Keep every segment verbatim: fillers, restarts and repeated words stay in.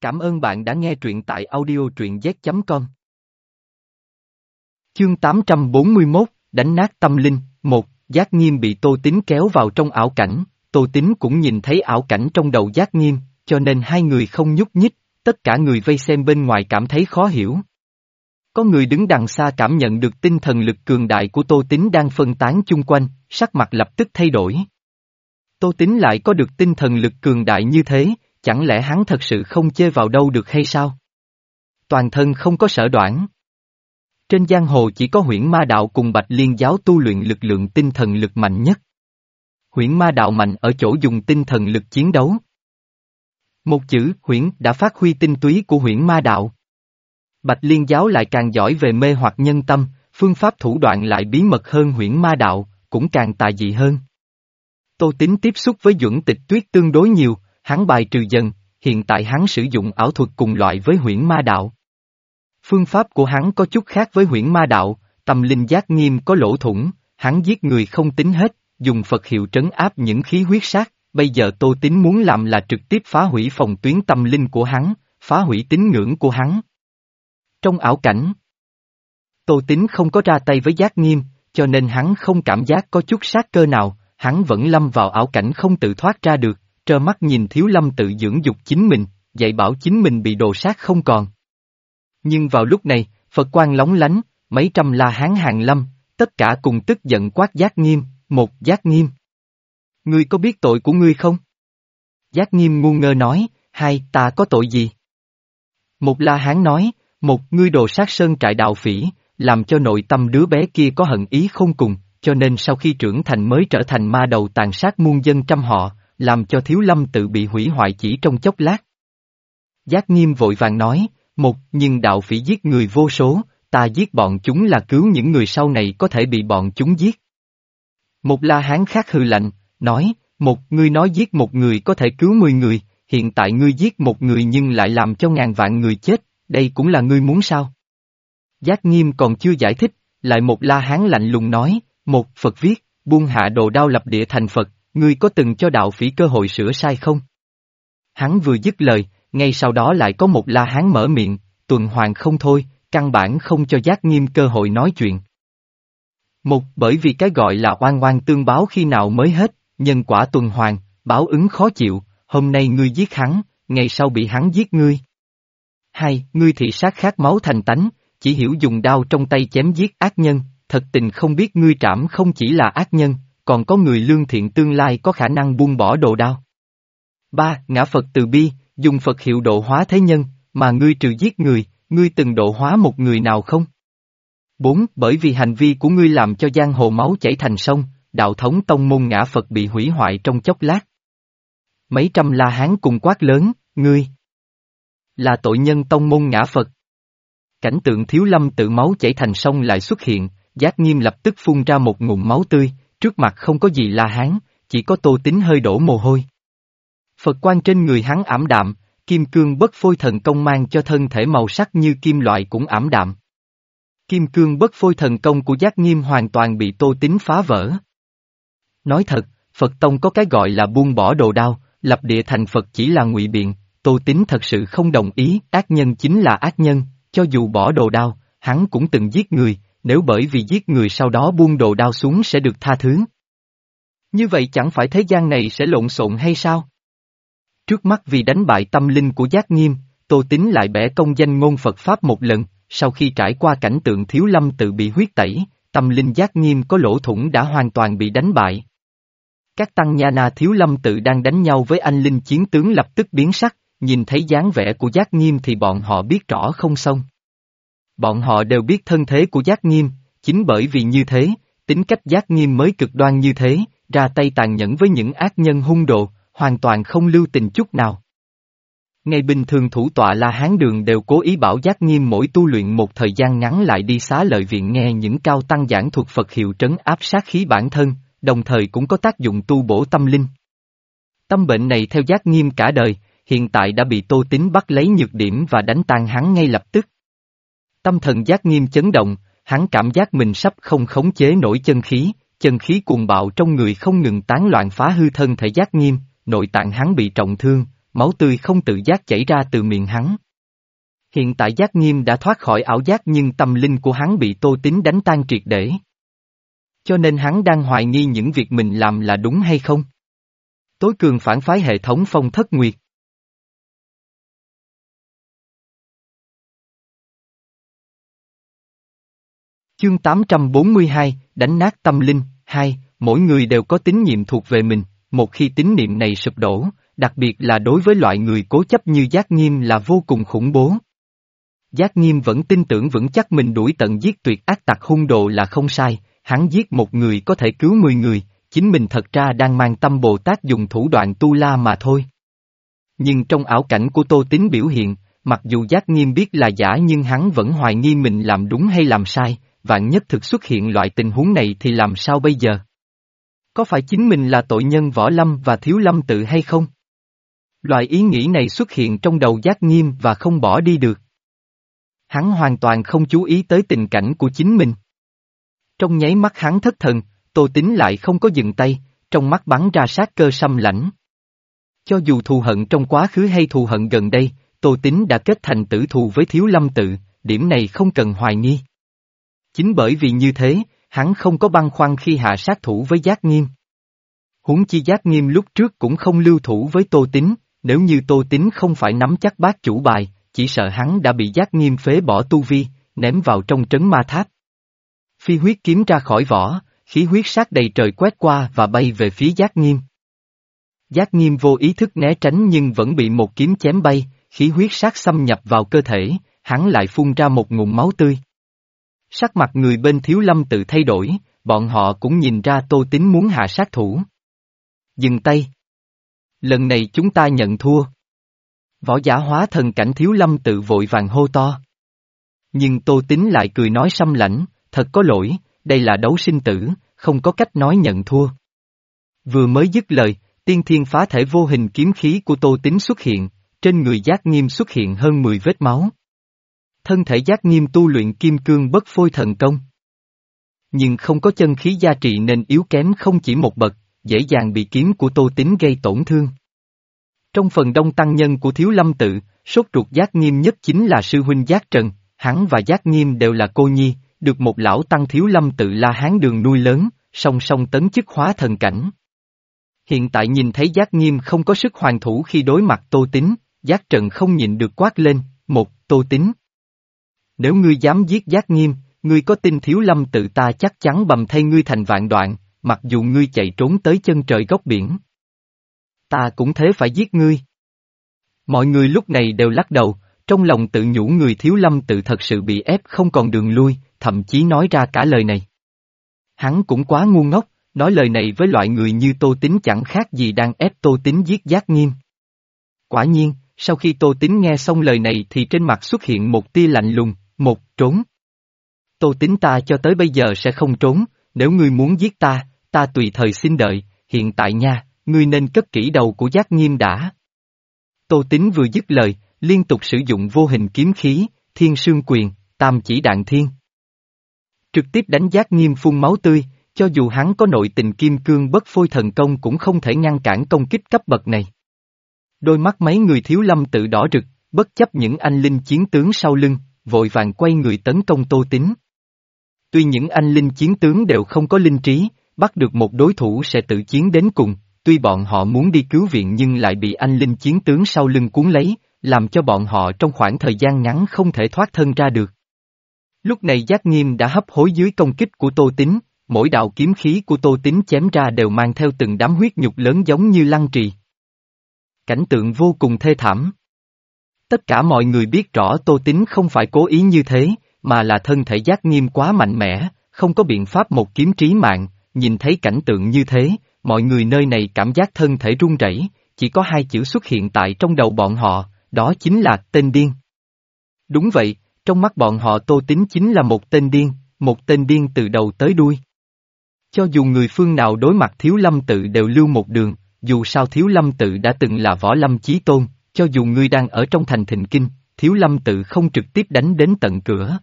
Cảm ơn bạn đã nghe truyện tại audio truyện z chấm com. Chương tám trăm bốn mươi mốt, đánh nát tâm linh. Một, Giác Nghiêm bị Tô Tín kéo vào trong ảo cảnh, Tô Tín cũng nhìn thấy ảo cảnh trong đầu Giác Nghiêm, cho nên hai người không nhúc nhích, tất cả người vây xem bên ngoài cảm thấy khó hiểu. Có người đứng đằng xa cảm nhận được tinh thần lực cường đại của Tô Tín đang phân tán chung quanh, sắc mặt lập tức thay đổi. Tô Tín lại có được tinh thần lực cường đại như thế, chẳng lẽ hắn thật sự không chê vào đâu được hay sao? Toàn thân không có sở đoản. Trên giang hồ chỉ có Huyễn Ma Đạo cùng Bạch Liên Giáo tu luyện lực lượng tinh thần lực mạnh nhất. Huyễn Ma Đạo mạnh ở chỗ dùng tinh thần lực chiến đấu. Một chữ Huyễn đã phát huy tinh túy của Huyễn Ma Đạo. Bạch Liên Giáo lại càng giỏi về mê hoặc nhân tâm, phương pháp thủ đoạn lại bí mật hơn Huyễn Ma Đạo, cũng càng tà dị hơn. Tô Tín tiếp xúc với Duẩn Tịch Tuyết tương đối nhiều, hắn bài trừ dần, hiện tại hắn sử dụng ảo thuật cùng loại với Huyễn Ma Đạo. Phương pháp của hắn có chút khác với Huyễn Ma Đạo, tâm linh Giác Nghiêm có lỗ thủng, hắn giết người không tính hết, dùng Phật hiệu trấn áp những khí huyết sát, bây giờ Tô Tín muốn làm là trực tiếp phá hủy phòng tuyến tâm linh của hắn, phá hủy tín ngưỡng của hắn. Trong ảo cảnh, Tô Tín không có ra tay với Giác Nghiêm, cho nên hắn không cảm giác có chút sát cơ nào, hắn vẫn lâm vào ảo cảnh không tự thoát ra được, trơ mắt nhìn Thiếu Lâm tự dưỡng dục chính mình, dạy bảo chính mình bị đồ sát không còn. Nhưng vào lúc này, Phật quang lóng lánh, mấy trăm la hán hàng lâm, tất cả cùng tức giận quát Giác Nghiêm, một Giác Nghiêm. Ngươi có biết tội của ngươi không? Giác Nghiêm ngu ngơ nói, hai, ta có tội gì? Một la hán nói, một, ngươi đồ sát sơn trại đạo phỉ, làm cho nội tâm đứa bé kia có hận ý không cùng, cho nên sau khi trưởng thành mới trở thành ma đầu tàn sát muôn dân trăm họ, làm cho Thiếu Lâm tự bị hủy hoại chỉ trong chốc lát. Giác Nghiêm vội vàng nói, một, nhưng đạo phỉ giết người vô số, ta giết bọn chúng là cứu những người sau này có thể bị bọn chúng giết. Một la hán khác hừ lạnh, nói, một, ngươi nói giết một người có thể cứu mười người, hiện tại ngươi giết một người nhưng lại làm cho ngàn vạn người chết, đây cũng là ngươi muốn sao? Giác Nghiêm còn chưa giải thích, lại một la hán lạnh lùng nói, một, Phật viết, buông hạ đồ đao lập địa thành Phật, ngươi có từng cho đạo phỉ cơ hội sửa sai không? Hắn vừa dứt lời, ngay sau đó lại có một la hán mở miệng, tuần hoàn không thôi, căn bản không cho Giác Nghiêm cơ hội nói chuyện. Một, bởi vì cái gọi là oan oan tương báo khi nào mới hết, nhân quả tuần hoàn, báo ứng khó chịu, hôm nay ngươi giết hắn, ngày sau bị hắn giết ngươi. Hai, ngươi thị sát khát máu thành tánh, chỉ hiểu dùng đao trong tay chém giết ác nhân, thật tình không biết ngươi trảm không chỉ là ác nhân, còn có người lương thiện tương lai có khả năng buông bỏ đồ đao. Ba, ngã Phật từ bi, dùng Phật hiệu độ hóa thế nhân, mà ngươi trừ giết người, ngươi từng độ hóa một người nào không? Bốn, bởi vì hành vi của ngươi làm cho giang hồ máu chảy thành sông, đạo thống tông môn ngã Phật bị hủy hoại trong chốc lát. Mấy trăm la hán cùng quát lớn, ngươi là tội nhân tông môn ngã Phật. Cảnh tượng Thiếu Lâm tự máu chảy thành sông lại xuất hiện, Giác Nghiêm lập tức phun ra một ngụm máu tươi, trước mặt không có gì la hán, chỉ có Tô Tín hơi đổ mồ hôi. Phật quang trên người hắn ảm đạm, kim cương bất phôi thần công mang cho thân thể màu sắc như kim loại cũng ảm đạm. Kim cương bất phôi thần công của Giác Nghiêm hoàn toàn bị Tô Tín phá vỡ. Nói thật, Phật tông có cái gọi là buông bỏ đồ đao, lập địa thành Phật chỉ là ngụy biện, Tô Tín thật sự không đồng ý, ác nhân chính là ác nhân, cho dù bỏ đồ đao, hắn cũng từng giết người, nếu bởi vì giết người sau đó buông đồ đao xuống sẽ được tha thứ. Như vậy chẳng phải thế gian này sẽ lộn xộn hay sao? Trước mắt vì đánh bại tâm linh của Giác Nghiêm, Tô Tín lại bẻ công danh ngôn Phật Pháp một lần, sau khi trải qua cảnh tượng Thiếu Lâm tự bị huyết tẩy, tâm linh Giác Nghiêm có lỗ thủng đã hoàn toàn bị đánh bại. Các tăng nha na Thiếu Lâm tự đang đánh nhau với anh linh chiến tướng lập tức biến sắc, nhìn thấy dáng vẻ của Giác Nghiêm thì bọn họ biết rõ không xong. Bọn họ đều biết thân thế của Giác Nghiêm, chính bởi vì như thế, tính cách Giác Nghiêm mới cực đoan như thế, ra tay tàn nhẫn với những ác nhân hung đồ, hoàn toàn không lưu tình chút nào. Ngày bình thường thủ tọa La Hán Đường đều cố ý bảo Giác Nghiêm mỗi tu luyện một thời gian ngắn lại đi xá lợi viện nghe những cao tăng giảng thuật Phật hiệu trấn áp sát khí bản thân, đồng thời cũng có tác dụng tu bổ tâm linh. Tâm bệnh này theo Giác Nghiêm cả đời, hiện tại đã bị Tô Tín bắt lấy nhược điểm và đánh tan hắn ngay lập tức. Tâm thần Giác Nghiêm chấn động, hắn cảm giác mình sắp không khống chế nổi chân khí, chân khí cuồng bạo trong người không ngừng tán loạn phá hư thân thể Giác Nghiêm, nội tạng hắn bị trọng thương, máu tươi không tự giác chảy ra từ miệng hắn. Hiện tại Giác Nghiêm đã thoát khỏi ảo giác nhưng tâm linh của hắn bị Tô Tín đánh tan triệt để. Cho nên hắn đang hoài nghi những việc mình làm là đúng hay không. Tối cường phản phái hệ thống Phong Thất Nguyệt. Chương tám trăm bốn mươi hai, đánh nát tâm linh. Hai, mỗi người đều có tín nhiệm thuộc về mình, một khi tín niệm này sụp đổ, đặc biệt là đối với loại người cố chấp như Giác Nghiêm là vô cùng khủng bố. Giác Nghiêm vẫn tin tưởng vững chắc mình đuổi tận giết tuyệt ác tặc hung đồ là không sai, hắn giết một người có thể cứu mười người, chính mình thật ra đang mang tâm Bồ Tát dùng thủ đoạn tu la mà thôi. Nhưng trong ảo cảnh của Tô Tín biểu hiện, mặc dù Giác Nghiêm biết là giả nhưng hắn vẫn hoài nghi mình làm đúng hay làm sai, vạn nhất thực xuất hiện loại tình huống này thì làm sao bây giờ? Có phải chính mình là tội nhân Võ Lâm và Thiếu Lâm Tự hay không? Loại ý nghĩ này xuất hiện trong đầu Giác Nghiêm và không bỏ đi được. Hắn hoàn toàn không chú ý tới tình cảnh của chính mình. Trong nháy mắt hắn thất thần, Tô Tín lại không có dừng tay, trong mắt bắn ra sát cơ sâm lãnh. Cho dù thù hận trong quá khứ hay thù hận gần đây, Tô Tín đã kết thành tử thù với Thiếu Lâm Tự, điểm này không cần hoài nghi. Chính bởi vì như thế, hắn không có băn khoăn khi hạ sát thủ với Giác Nghiêm. Huống chi Giác Nghiêm lúc trước cũng không lưu thủ với Tô Tín, nếu như Tô Tín không phải nắm chắc bát chủ bài, chỉ sợ hắn đã bị Giác Nghiêm phế bỏ tu vi, ném vào trong trấn ma tháp. Phi huyết kiếm ra khỏi vỏ, khí huyết sát đầy trời quét qua và bay về phía Giác Nghiêm. Giác Nghiêm vô ý thức né tránh nhưng vẫn bị một kiếm chém bay, khí huyết sát xâm nhập vào cơ thể, hắn lại phun ra một ngụm máu tươi. Sắc mặt người bên Thiếu Lâm Tự thay đổi, bọn họ cũng nhìn ra Tô Tín muốn hạ sát thủ. Dừng tay. Lần này chúng ta nhận thua. Võ giả hóa thần cảnh Thiếu Lâm Tự vội vàng hô to. Nhưng Tô Tín lại cười nói sâm lãnh, thật có lỗi, đây là đấu sinh tử, không có cách nói nhận thua. Vừa mới dứt lời, tiên thiên phá thể vô hình kiếm khí của Tô Tín xuất hiện, trên người Giác Nghiêm xuất hiện hơn mười vết máu. Thân thể Giác Nghiêm tu luyện kim cương bất phôi thần công. Nhưng không có chân khí gia trị nên yếu kém không chỉ một bậc, dễ dàng bị kiếm của Tô Tín gây tổn thương. Trong phần đông tăng nhân của Thiếu Lâm Tự, sốt ruột Giác Nghiêm nhất chính là sư huynh Giác Trần, hắn và Giác Nghiêm đều là cô nhi, được một lão tăng Thiếu Lâm Tự La Hán Đường nuôi lớn, song song tấn chức hóa thần cảnh. Hiện tại nhìn thấy Giác Nghiêm không có sức hoàn thủ khi đối mặt Tô Tín, Giác Trần không nhịn được quát lên, một, Tô Tín. Nếu ngươi dám giết Giác Nghiêm, ngươi có tin Thiếu Lâm Tự ta chắc chắn bầm thay ngươi thành vạn đoạn, mặc dù ngươi chạy trốn tới chân trời góc biển. Ta cũng thế phải giết ngươi. Mọi người lúc này đều lắc đầu, trong lòng tự nhủ người Thiếu Lâm Tự thật sự bị ép không còn đường lui, thậm chí nói ra cả lời này. Hắn cũng quá ngu ngốc, nói lời này với loại người như Tô Tín chẳng khác gì đang ép Tô Tín giết Giác Nghiêm. Quả nhiên, sau khi Tô Tín nghe xong lời này thì trên mặt xuất hiện một tia lạnh lùng, một, trốn. Tô Tín ta cho tới bây giờ sẽ không trốn, nếu ngươi muốn giết ta, ta tùy thời xin đợi, hiện tại nha, ngươi nên cất kỹ đầu của Giác Nghiêm đã. Tô Tín vừa dứt lời, liên tục sử dụng vô hình kiếm khí, thiên sương quyền, tam chỉ đạn thiên. Trực tiếp đánh Giác Nghiêm phun máu tươi, cho dù hắn có nội tình kim cương bất phôi thần công cũng không thể ngăn cản công kích cấp bậc này. Đôi mắt mấy người Thiếu Lâm Tự đỏ rực, bất chấp những anh linh chiến tướng sau lưng, vội vàng quay người tấn công Tô Tín. Tuy những anh linh chiến tướng đều không có linh trí, bắt được một đối thủ sẽ tự chiến đến cùng, tuy bọn họ muốn đi cứu viện nhưng lại bị anh linh chiến tướng sau lưng cuốn lấy, làm cho bọn họ trong khoảng thời gian ngắn không thể thoát thân ra được. Lúc này Giác Nghiêm đã hấp hối dưới công kích của Tô Tín, mỗi đạo kiếm khí của Tô Tín chém ra đều mang theo từng đám huyết nhục lớn giống như lăng trì. Cảnh tượng vô cùng thê thảm. Tất cả mọi người biết rõ Tô Tín không phải cố ý như thế, mà là thân thể Giác Nghiêm quá mạnh mẽ, không có biện pháp một kiếm trí mạng, nhìn thấy cảnh tượng như thế, mọi người nơi này cảm giác thân thể run rẩy, chỉ có hai chữ xuất hiện tại trong đầu bọn họ, đó chính là tên điên. Đúng vậy, trong mắt bọn họ Tô Tín chính là một tên điên, một tên điên từ đầu tới đuôi. Cho dù người phương nào đối mặt Thiếu Lâm Tự đều lưu một đường, dù sao Thiếu Lâm Tự đã từng là Võ Lâm chí tôn, cho dù ngươi đang ở trong thành Thịnh Kinh, Thiếu Lâm Tự không trực tiếp đánh đến tận cửa.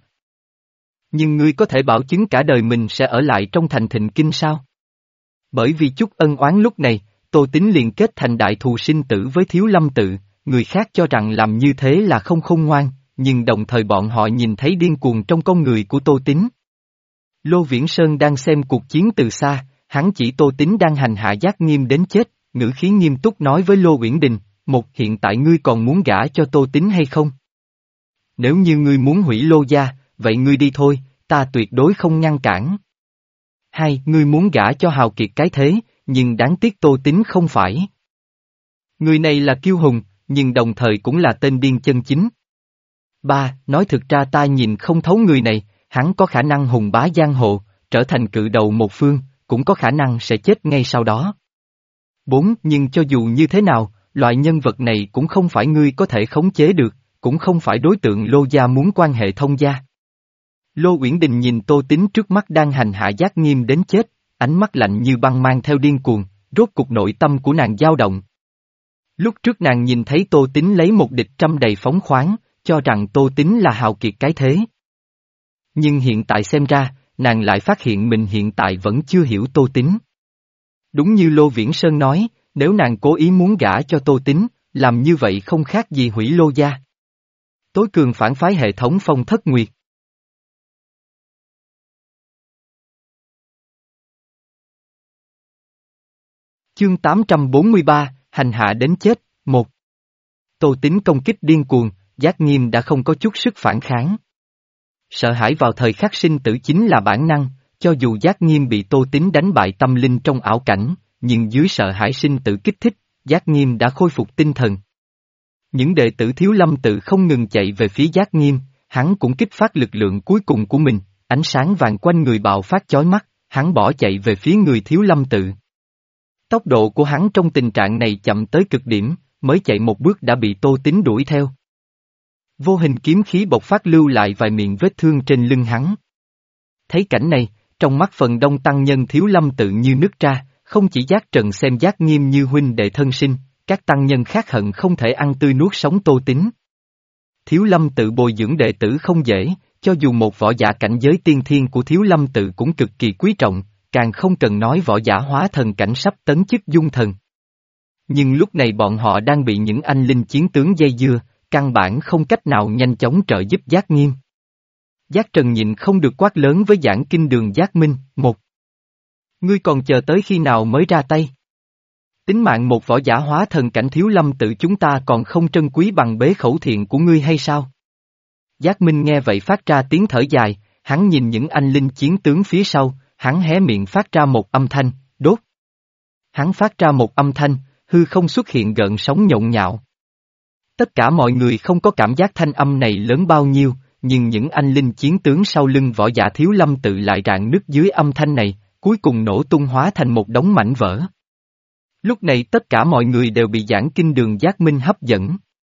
Nhưng ngươi có thể bảo chứng cả đời mình sẽ ở lại trong thành Thịnh Kinh sao? Bởi vì chút ân oán lúc này, Tô Tín liền kết thành đại thù sinh tử với Thiếu Lâm tự, người khác cho rằng làm như thế là không khôn ngoan, nhưng đồng thời bọn họ nhìn thấy điên cuồng trong con người của Tô Tín. Lô Viễn Sơn đang xem cuộc chiến từ xa, hắn chỉ Tô Tín đang hành hạ Giác Nghiêm đến chết, ngữ khí nghiêm túc nói với Lô Uyển Đình, một hiện tại ngươi còn muốn gả cho Tô Tín hay không? Nếu như ngươi muốn hủy Lô gia, vậy ngươi đi thôi, ta tuyệt đối không ngăn cản. Hai, ngươi muốn gả cho hào kiệt cái thế, nhưng đáng tiếc Tô Tín không phải. Người này là kiêu hùng, nhưng đồng thời cũng là tên điên chân chính. Ba, nói thực ra ta nhìn không thấu người này, hắn có khả năng hùng bá giang hồ, trở thành cự đầu một phương, cũng có khả năng sẽ chết ngay sau đó. Bốn, nhưng cho dù như thế nào, loại nhân vật này cũng không phải ngươi có thể khống chế được, cũng không phải đối tượng Lô gia muốn quan hệ thông gia. Lô Uyển Đình nhìn Tô Tín trước mắt đang hành hạ Giác Nghiêm đến chết, ánh mắt lạnh như băng mang theo điên cuồng, rốt cục nội tâm của nàng dao động. Lúc trước nàng nhìn thấy Tô Tín lấy một địch trăm đầy phóng khoáng, cho rằng Tô Tín là hào kiệt cái thế. Nhưng hiện tại xem ra, nàng lại phát hiện mình hiện tại vẫn chưa hiểu Tô Tín. Đúng như Lô Viễn Sơn nói, nếu nàng cố ý muốn gả cho Tô Tín, làm như vậy không khác gì hủy Lô gia. Tối cường phản phái hệ thống Phong Thất Nguyệt. Chương tám trăm bốn mươi ba, hành hạ đến chết, một. Tô Tín công kích điên cuồng, Giác Nghiêm đã không có chút sức phản kháng. Sợ hãi vào thời khắc sinh tử chính là bản năng, cho dù Giác Nghiêm bị Tô Tín đánh bại tâm linh trong ảo cảnh, nhưng dưới sợ hãi sinh tử kích thích, Giác Nghiêm đã khôi phục tinh thần. Những đệ tử Thiếu Lâm tự không ngừng chạy về phía Giác Nghiêm, hắn cũng kích phát lực lượng cuối cùng của mình, ánh sáng vàng quanh người bạo phát chói mắt, hắn bỏ chạy về phía người Thiếu Lâm tự. Tốc độ của hắn trong tình trạng này chậm tới cực điểm, mới chạy một bước đã bị Tô Tín đuổi theo. Vô hình kiếm khí bộc phát lưu lại vài miệng vết thương trên lưng hắn. Thấy cảnh này, trong mắt phần đông tăng nhân Thiếu Lâm tự như nứt ra, không chỉ Giác Trần xem Giác Nghiêm như huynh đệ thân sinh, các tăng nhân khác hận không thể ăn tươi nuốt sống Tô Tín. Thiếu Lâm tự bồi dưỡng đệ tử không dễ, cho dù một võ giả cảnh giới tiên thiên của Thiếu Lâm tự cũng cực kỳ quý trọng, càng không cần nói võ giả hóa thần cảnh sắp tấn chức dung thần. Nhưng lúc này bọn họ đang bị những anh linh chiến tướng dây dưa, căn bản không cách nào nhanh chóng trợ giúp Giác Nghiêm. Giác Trần nhịn không được quát lớn với giảng kinh đường Giác Minh, một. Ngươi còn chờ tới khi nào mới ra tay? Tính mạng một võ giả hóa thần cảnh Thiếu Lâm tự chúng ta còn không trân quý bằng bế khẩu thiện của ngươi hay sao? Giác Minh nghe vậy phát ra tiếng thở dài, hắn nhìn những anh linh chiến tướng phía sau, hắn hé miệng phát ra một âm thanh, đốt. Hắn phát ra một âm thanh, hư không xuất hiện gợn sóng nhộn nhạo. Tất cả mọi người không có cảm giác thanh âm này lớn bao nhiêu, nhưng những anh linh chiến tướng sau lưng võ giả Thiếu Lâm tự lại rạn nứt dưới âm thanh này, cuối cùng nổ tung hóa thành một đống mảnh vỡ. Lúc này tất cả mọi người đều bị giảng kinh đường Giác Minh hấp dẫn.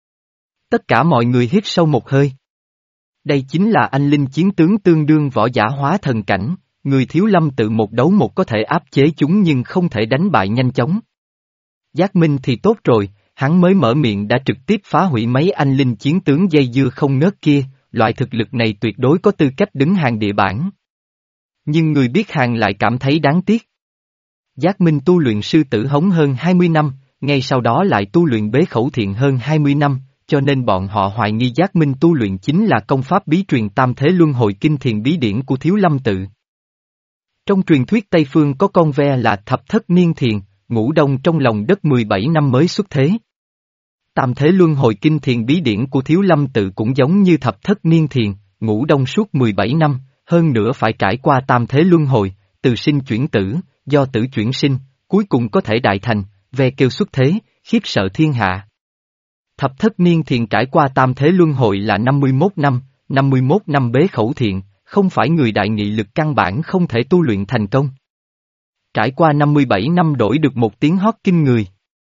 Tất cả mọi người hít sâu một hơi. Đây chính là anh linh chiến tướng tương đương võ giả hóa thần cảnh, người Thiếu Lâm tự một đấu một có thể áp chế chúng nhưng không thể đánh bại nhanh chóng. Giác Minh thì tốt rồi, hắn mới mở miệng đã trực tiếp phá hủy mấy anh linh chiến tướng dây dưa không ngớt kia, loại thực lực này tuyệt đối có tư cách đứng hàng địa bảng. Nhưng người biết hàng lại cảm thấy đáng tiếc. Giác Minh tu luyện sư tử hống hơn hai mươi năm, ngay sau đó lại tu luyện bế khẩu thiện hơn hai mươi năm, cho nên bọn họ hoài nghi Giác Minh tu luyện chính là công pháp bí truyền tam thế luân hồi kinh thiền bí điển của Thiếu Lâm tự. Trong truyền thuyết Tây Phương có con ve là thập thất niên thiền, ngủ đông trong lòng đất mười bảy năm mới xuất thế. Tam thế luân hồi kinh thiền bí điển của Thiếu Lâm tự cũng giống như thập thất niên thiền, ngủ đông suốt mười bảy năm, hơn nữa phải trải qua tam thế luân hồi, từ sinh chuyển tử, do tử chuyển sinh, cuối cùng có thể đại thành, ve kêu xuất thế, khiếp sợ thiên hạ. Thập thất niên thiền trải qua tam thế luân hồi là năm mươi mốt năm, năm mươi mốt năm bế khẩu thiện, không phải người đại nghị lực căn bản không thể tu luyện thành công. Trải qua năm mươi bảy năm đổi được một tiếng hót kinh người.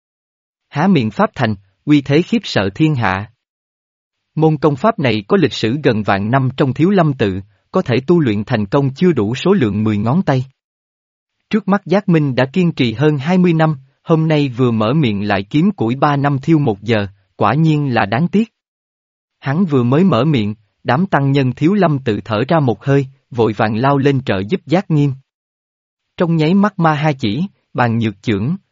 Há miệng pháp thành, uy thế khiếp sợ thiên hạ. Môn công pháp này có lịch sử gần vạn năm trong Thiếu Lâm tự, có thể tu luyện thành công chưa đủ số lượng mười ngón tay. Trước mắt Giác Minh đã kiên trì hơn hai mươi năm, hôm nay vừa mở miệng lại kiếm củi ba năm thiêu một giờ, quả nhiên là đáng tiếc. Hắn vừa mới mở miệng, đám tăng nhân Thiếu Lâm tự thở ra một hơi, vội vàng lao lên trợ giúp Giác Nghiêm. Trong nháy mắt ma hai chỉ, bàn nhược chưởng,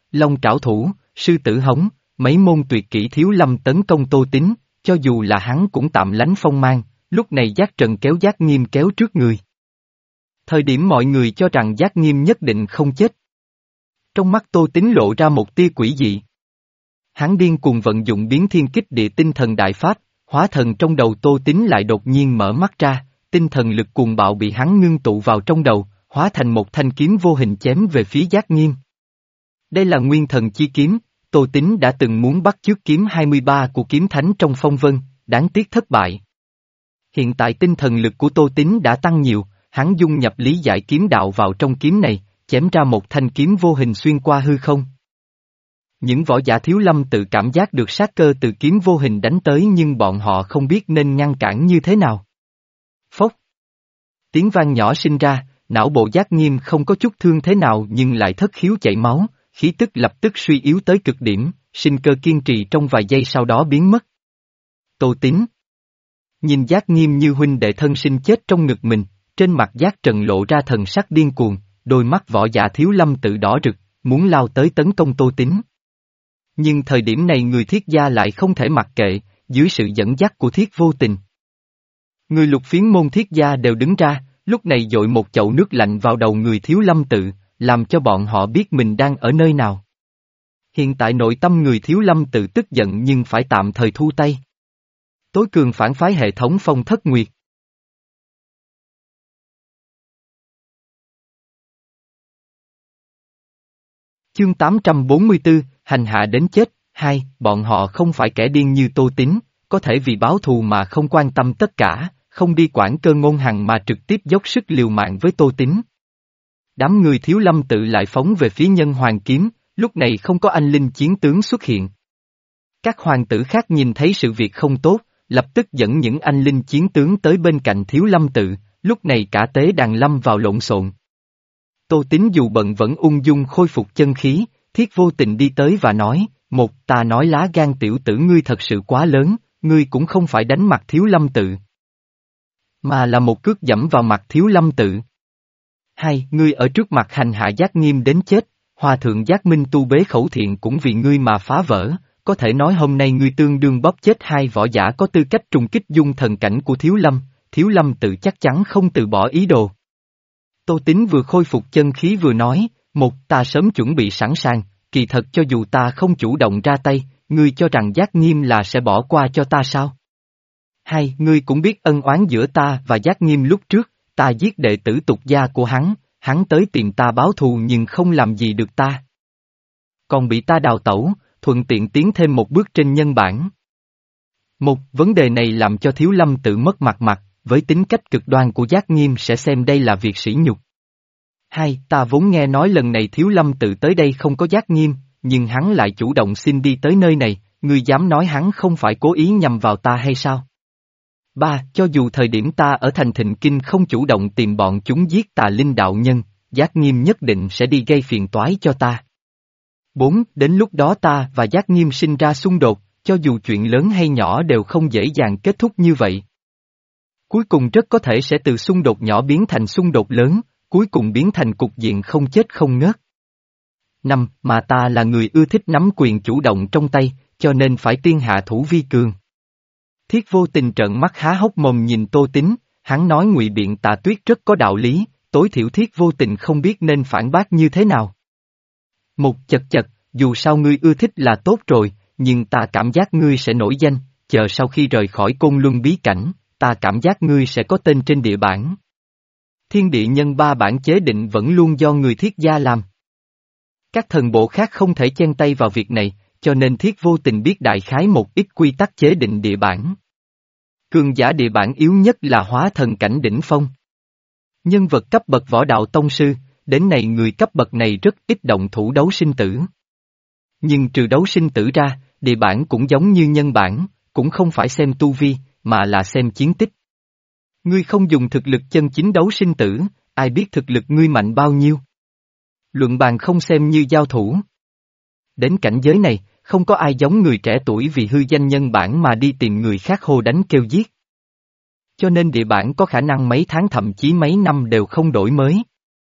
Long trảo thủ, sư tử hống, mấy môn tuyệt kỹ Thiếu Lâm tấn công Tô Tín, cho dù là hắn cũng tạm lánh phong mang, lúc này Giác Trần kéo Giác Nghiêm kéo trước người. Thời điểm mọi người cho rằng Giác Nghiêm nhất định không chết. Trong mắt Tô Tín lộ ra một tia quỷ dị. Hắn điên cuồng vận dụng biến thiên kích địa tinh thần đại pháp, hóa thần trong đầu Tô Tín lại đột nhiên mở mắt ra, tinh thần lực cuồng bạo bị hắn ngưng tụ vào trong đầu, hóa thành một thanh kiếm vô hình chém về phía Giác Nghiêm. Đây là nguyên thần chi kiếm, Tô Tín đã từng muốn bắt chước kiếm hai mươi ba của kiếm thánh trong phong vân, đáng tiếc thất bại. Hiện tại tinh thần lực của Tô Tín đã tăng nhiều, hắn dung nhập lý giải kiếm đạo vào trong kiếm này, chém ra một thanh kiếm vô hình xuyên qua hư không. Những võ giả Thiếu Lâm tự cảm giác được sát cơ từ kiếm vô hình đánh tới nhưng bọn họ không biết nên ngăn cản như thế nào. Phốc. Tiếng vang nhỏ sinh ra, não bộ Giác Nghiêm không có chút thương thế nào nhưng lại thất khiếu chảy máu, khí tức lập tức suy yếu tới cực điểm, sinh cơ kiên trì trong vài giây sau đó biến mất. Tô Tín nhìn Giác Nghiêm như huynh đệ thân sinh chết trong ngực mình, trên mặt Giác Trần lộ ra thần sắc điên cuồng, đôi mắt võ giả Thiếu Lâm tự đỏ rực, muốn lao tới tấn công Tô Tín. Nhưng thời điểm này người Thiết gia lại không thể mặc kệ, dưới sự dẫn dắt của Thiết Vô Tình. Người Lục Phiến môn Thiết gia đều đứng ra, lúc này dội một chậu nước lạnh vào đầu người Thiếu Lâm tự, làm cho bọn họ biết mình đang ở nơi nào. Hiện tại nội tâm người Thiếu Lâm tự tức giận nhưng phải tạm thời thu tay. Tối cường phản phái hệ thống Phong Thất Nguyệt. Chương tám trăm bốn mươi tư, hành hạ đến chết, hai, bọn họ không phải kẻ điên như Tô Tín, có thể vì báo thù mà không quan tâm tất cả, không đi quản cơ ngôn hằng mà trực tiếp dốc sức liều mạng với Tô Tín. Đám người Thiếu Lâm tự lại phóng về phía Nhân Hoàng kiếm, lúc này không có anh linh chiến tướng xuất hiện. Các hoàng tử khác nhìn thấy sự việc không tốt, lập tức dẫn những anh linh chiến tướng tới bên cạnh Thiếu Lâm tự, lúc này cả tế đàn lâm vào lộn xộn. Tô Tín dù bận vẫn ung dung khôi phục chân khí, Thiết Vô Tình đi tới và nói, một, ta nói lá gan tiểu tử ngươi thật sự quá lớn, ngươi cũng không phải đánh mặt Thiếu Lâm tự, mà là một cước dẫm vào mặt Thiếu Lâm tự. Hai, ngươi ở trước mặt hành hạ Giác Nghiêm đến chết, Hòa thượng Giác Minh tu bế khẩu thiện cũng vì ngươi mà phá vỡ, có thể nói hôm nay ngươi tương đương bóp chết hai võ giả có tư cách trùng kích dung thần cảnh của Thiếu Lâm, Thiếu Lâm tự chắc chắn không từ bỏ ý đồ. Tô Tín vừa khôi phục chân khí vừa nói, một, ta sớm chuẩn bị sẵn sàng, kỳ thật cho dù ta không chủ động ra tay, ngươi cho rằng Giác Nghiêm là sẽ bỏ qua cho ta sao? Hai, ngươi cũng biết ân oán giữa ta và Giác Nghiêm lúc trước, ta giết đệ tử tục gia của hắn, hắn tới tìm ta báo thù nhưng không làm gì được ta. Còn bị ta đào tẩu, thuận tiện tiến thêm một bước trên nhân bản. Một, vấn đề này làm cho Thiếu Lâm tự mất mặt mặt, với tính cách cực đoan của Giác Nghiêm sẽ xem đây là việc sỉ nhục. Hai, ta vốn nghe nói lần này Thiếu Lâm tự tới đây không có Giác Nghiêm, nhưng hắn lại chủ động xin đi tới nơi này, ngươi dám nói hắn không phải cố ý nhằm vào ta hay sao? Ba, cho dù thời điểm ta ở thành Thịnh Kinh không chủ động tìm bọn chúng giết Tà Linh đạo nhân, Giác Nghiêm nhất định sẽ đi gây phiền toái cho ta. Bốn, đến lúc đó ta và Giác Nghiêm sinh ra xung đột, cho dù chuyện lớn hay nhỏ đều không dễ dàng kết thúc như vậy. Cuối cùng rất có thể sẽ từ xung đột nhỏ biến thành xung đột lớn, cuối cùng biến thành cục diện không chết không ngớt. Năm, mà ta là người ưa thích nắm quyền chủ động trong tay, cho nên phải tiên hạ thủ vi cường. Thiết Vô Tình trợn mắt há hốc mồm nhìn Tô Tín, hắn nói ngụy biện Tạ Tuyết rất có đạo lý, tối thiểu Thiết Vô Tình không biết nên phản bác như thế nào. Một, chật chật, dù sao ngươi ưa thích là tốt rồi, nhưng ta cảm giác ngươi sẽ nổi danh, chờ sau khi rời khỏi Côn Luân bí cảnh, ta cảm giác ngươi sẽ có tên trên địa bản. Thiên địa nhân ba bản chế định vẫn luôn do người Thiết gia làm. Các thần bộ khác không thể chen tay vào việc này, cho nên Thiết Vô Tình biết đại khái một ít quy tắc chế định địa bản. Cường giả địa bản yếu nhất là hóa thần cảnh đỉnh phong. Nhân vật cấp bậc võ đạo tông sư, đến nay người cấp bậc này rất ít động thủ đấu sinh tử. Nhưng trừ đấu sinh tử ra, địa bản cũng giống như nhân bản, cũng không phải xem tu vi, mà là xem chiến tích. Ngươi không dùng thực lực chân chính đấu sinh tử, ai biết thực lực ngươi mạnh bao nhiêu. Luận bàn không xem như giao thủ. Đến cảnh giới này, không có ai giống người trẻ tuổi vì hư danh nhân bản mà đi tìm người khác hô đánh kêu giết. Cho nên địa bản có khả năng mấy tháng thậm chí mấy năm đều không đổi mới.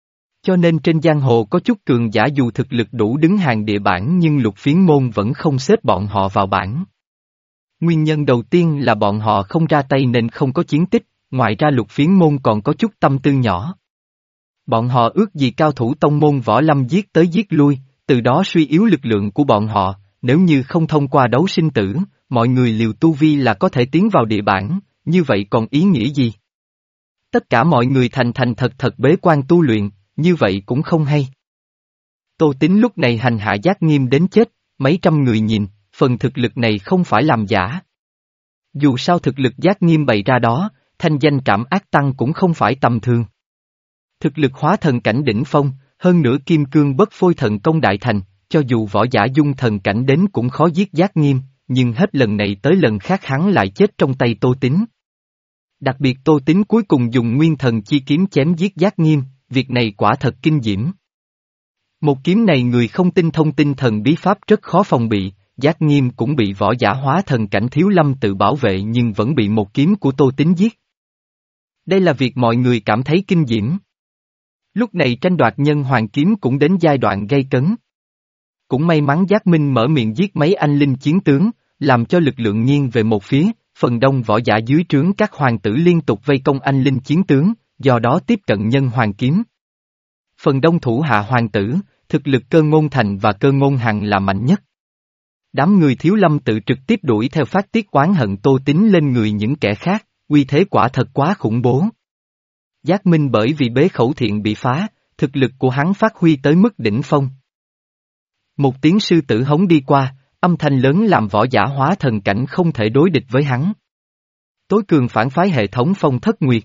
Cho nên trên giang hồ có chút cường giả dù thực lực đủ đứng hàng địa bảng nhưng Lục Phiến môn vẫn không xếp bọn họ vào bảng. Nguyên nhân đầu tiên là bọn họ không ra tay nên không có chiến tích, ngoài ra Lục Phiến môn còn có chút tâm tư nhỏ. Bọn họ ước gì cao thủ tông môn võ lâm giết tới giết lui, từ đó suy yếu lực lượng của bọn họ, nếu như không thông qua đấu sinh tử, mọi người liều tu vi là có thể tiến vào địa bảng, như vậy còn ý nghĩa gì? Tất cả mọi người thành thành thật thật bế quan tu luyện, như vậy cũng không hay. Tô Tín lúc này hành hạ Giác Nghiêm đến chết, mấy trăm người nhìn, phần thực lực này không phải làm giả. Dù sao thực lực Giác Nghiêm bày ra đó, thanh danh Trảm Ác Tăng cũng không phải tầm thường. Thực lực hóa thần cảnh đỉnh phong, hơn nữa kim cương bất phôi thần công đại thành, cho dù võ giả dung thần cảnh đến cũng khó giết Giác Nghiêm, nhưng hết lần này tới lần khác hắn lại chết trong tay Tô Tín. Đặc biệt Tô Tín cuối cùng dùng nguyên thần chi kiếm chém giết Giác Nghiêm, việc này quả thật kinh diễm. Một kiếm này người không tinh thông tinh thần bí pháp rất khó phòng bị, Giác Nghiêm cũng bị võ giả hóa thần cảnh Thiếu Lâm tự bảo vệ nhưng vẫn bị một kiếm của Tô Tín giết. Đây là việc mọi người cảm thấy kinh diễm. Lúc này tranh đoạt nhân hoàng kiếm cũng đến giai đoạn gay cấn. Cũng may mắn Giác Minh mở miệng giết mấy anh linh chiến tướng, làm cho lực lượng nghiêng về một phía, phần đông võ giả dưới trướng các hoàng tử liên tục vây công anh linh chiến tướng, do đó tiếp cận nhân hoàng kiếm. Phần đông thủ hạ hoàng tử, thực lực Cơ Ngôn Thành và Cơ Ngôn Hằng là mạnh nhất. Đám người Thiếu Lâm tự trực tiếp đuổi theo phát tiết oán hận Tô Tín lên người những kẻ khác, uy thế quả thật quá khủng bố. Giác Minh bởi vì bế khẩu thiện bị phá, thực lực của hắn phát huy tới mức đỉnh phong. Một tiếng sư tử hống đi qua, âm thanh lớn làm võ giả hóa thần cảnh không thể đối địch với hắn. Tối cường phản phái hệ thống Phong Thất Nguyệt.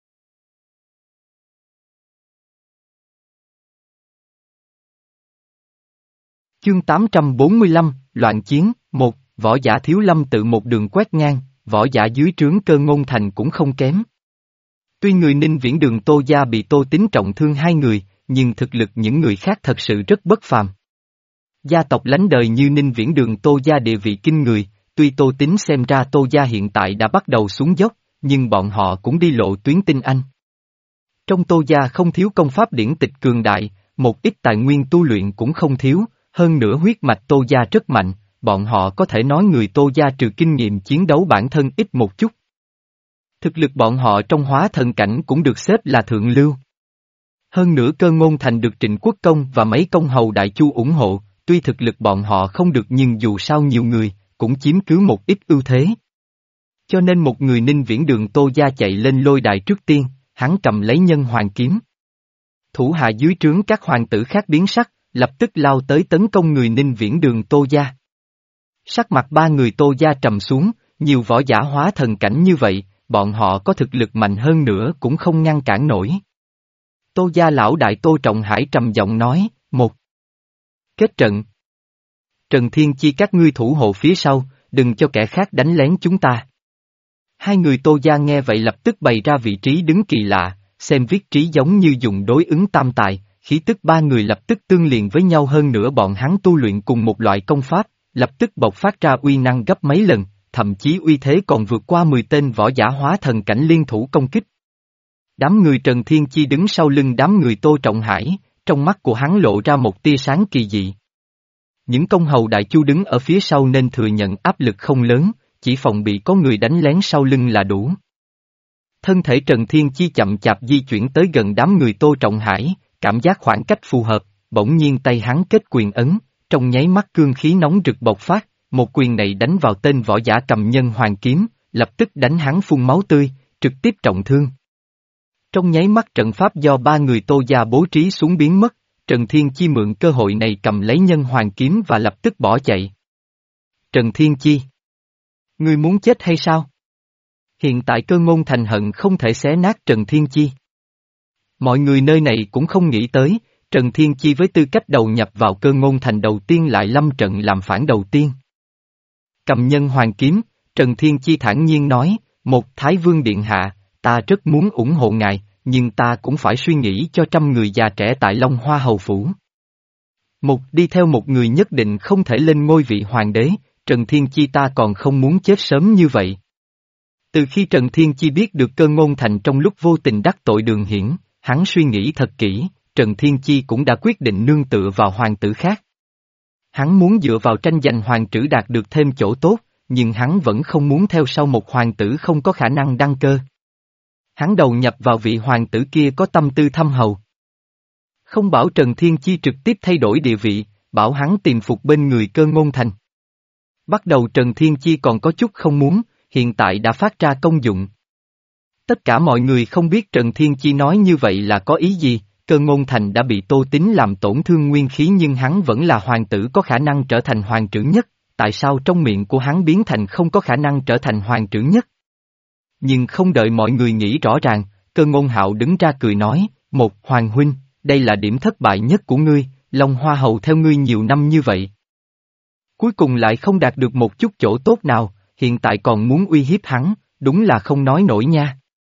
Chương tám trăm bốn mươi lăm, Loạn Chiến, một, võ giả Thiếu Lâm tự một đường quét ngang, võ giả dưới trướng Cơ Ngôn Thành cũng không kém. Tuy người Ninh Viễn Đường Tô Gia bị Tô Tín trọng thương hai người, nhưng thực lực những người khác thật sự rất bất phàm. Gia tộc lánh đời như Ninh Viễn Đường Tô Gia địa vị kinh người, tuy Tô Tín xem ra Tô Gia hiện tại đã bắt đầu xuống dốc, nhưng bọn họ cũng đi lộ tuyến tinh anh. Trong Tô Gia không thiếu công pháp điển tịch cường đại, một ít tài nguyên tu luyện cũng không thiếu, hơn nữa huyết mạch Tô Gia rất mạnh, bọn họ có thể nói người Tô Gia trừ kinh nghiệm chiến đấu bản thân ít một chút. Thực lực bọn họ trong hóa thần cảnh cũng được xếp là thượng lưu. Hơn nữa Cơ Ngôn Thành được Trịnh Quốc Công và mấy công hầu Đại Chu ủng hộ, tuy thực lực bọn họ không được nhưng dù sao nhiều người, cũng chiếm cứ một ít ưu thế. Cho nên một người Ninh Viễn Đường Tô Gia chạy lên lôi đài trước tiên, hắn cầm lấy nhân hoàng kiếm. Thủ hạ dưới trướng các hoàng tử khác biến sắc, lập tức lao tới tấn công người Ninh Viễn Đường Tô Gia. Sắc mặt ba người Tô Gia trầm xuống, nhiều võ giả hóa thần cảnh như vậy, bọn họ có thực lực mạnh hơn nữa cũng không ngăn cản nổi. Tô Gia lão đại Tô Trọng Hải trầm giọng nói, một. Kết trận. Trần Thiên Chi các ngươi thủ hộ phía sau, đừng cho kẻ khác đánh lén chúng ta. Hai người Tô Gia nghe vậy lập tức bày ra vị trí đứng kỳ lạ, xem viết trí giống như dùng đối ứng tam tài, khí tức ba người lập tức tương liền với nhau hơn nữa bọn hắn tu luyện cùng một loại công pháp, lập tức bộc phát ra uy năng gấp mấy lần, thậm chí uy thế còn vượt qua mười tên võ giả hóa thần cảnh liên thủ công kích. Đám người Trần Thiên Chi đứng sau lưng đám người Tô Trọng Hải, trong mắt của hắn lộ ra một tia sáng kỳ dị. Những công hầu Đại Chu đứng ở phía sau nên thừa nhận áp lực không lớn, chỉ phòng bị có người đánh lén sau lưng là đủ. Thân thể Trần Thiên Chi chậm chạp di chuyển tới gần đám người Tô Trọng Hải, cảm giác khoảng cách phù hợp, bỗng nhiên tay hắn kết quyền ấn, trong nháy mắt cương khí nóng rực bộc phát, một quyền này đánh vào tên võ giả cầm nhân hoàng kiếm, lập tức đánh hắn phun máu tươi, trực tiếp trọng thương. Trong nháy mắt trận pháp do ba người Tô Gia bố trí xuống biến mất, Trần Thiên Chi mượn cơ hội này cầm lấy nhân hoàng kiếm và lập tức bỏ chạy. Trần Thiên Chi, ngươi muốn chết hay sao? Hiện tại Cơ Ngôn Thành hận không thể xé nát Trần Thiên Chi. Mọi người nơi này cũng không nghĩ tới, Trần Thiên Chi với tư cách đầu nhập vào Cơ Ngôn Thành đầu tiên lại lâm trận làm phản đầu tiên. Cầm nhân hoàng kiếm, Trần Thiên Chi thản nhiên nói, một Thái Vương Điện Hạ, ta rất muốn ủng hộ ngài, nhưng ta cũng phải suy nghĩ cho trăm người già trẻ tại Long Hoa Hầu Phủ. Một đi theo một người nhất định không thể lên ngôi vị hoàng đế, Trần Thiên Chi ta còn không muốn chết sớm như vậy. Từ khi Trần Thiên Chi biết được Cơ Ngôn Thành trong lúc vô tình đắc tội Đường Hiển, hắn suy nghĩ thật kỹ, Trần Thiên Chi cũng đã quyết định nương tựa vào hoàng tử khác. Hắn muốn dựa vào tranh giành hoàng trữ đạt được thêm chỗ tốt, nhưng hắn vẫn không muốn theo sau một hoàng tử không có khả năng đăng cơ. Hắn đầu nhập vào vị hoàng tử kia có tâm tư thâm hậu. Không bảo Trần Thiên Chi trực tiếp thay đổi địa vị, bảo hắn tìm phục bên người Cơ Ngôn Thành. Bắt đầu Trần Thiên Chi còn có chút không muốn, hiện tại đã phát ra công dụng. Tất cả mọi người không biết Trần Thiên Chi nói như vậy là có ý gì, Cơ Ngôn Thành đã bị Tô Tín làm tổn thương nguyên khí nhưng hắn vẫn là hoàng tử có khả năng trở thành hoàng trưởng nhất, tại sao trong miệng của hắn biến thành không có khả năng trở thành hoàng trưởng nhất? Nhưng không đợi mọi người nghĩ rõ ràng, Cơ Ngôn Hạo đứng ra cười nói, một, Hoàng huynh, đây là điểm thất bại nhất của ngươi, Long Hoa Hầu theo ngươi nhiều năm như vậy. Cuối cùng lại không đạt được một chút chỗ tốt nào, hiện tại còn muốn uy hiếp hắn, đúng là không nói nổi nha.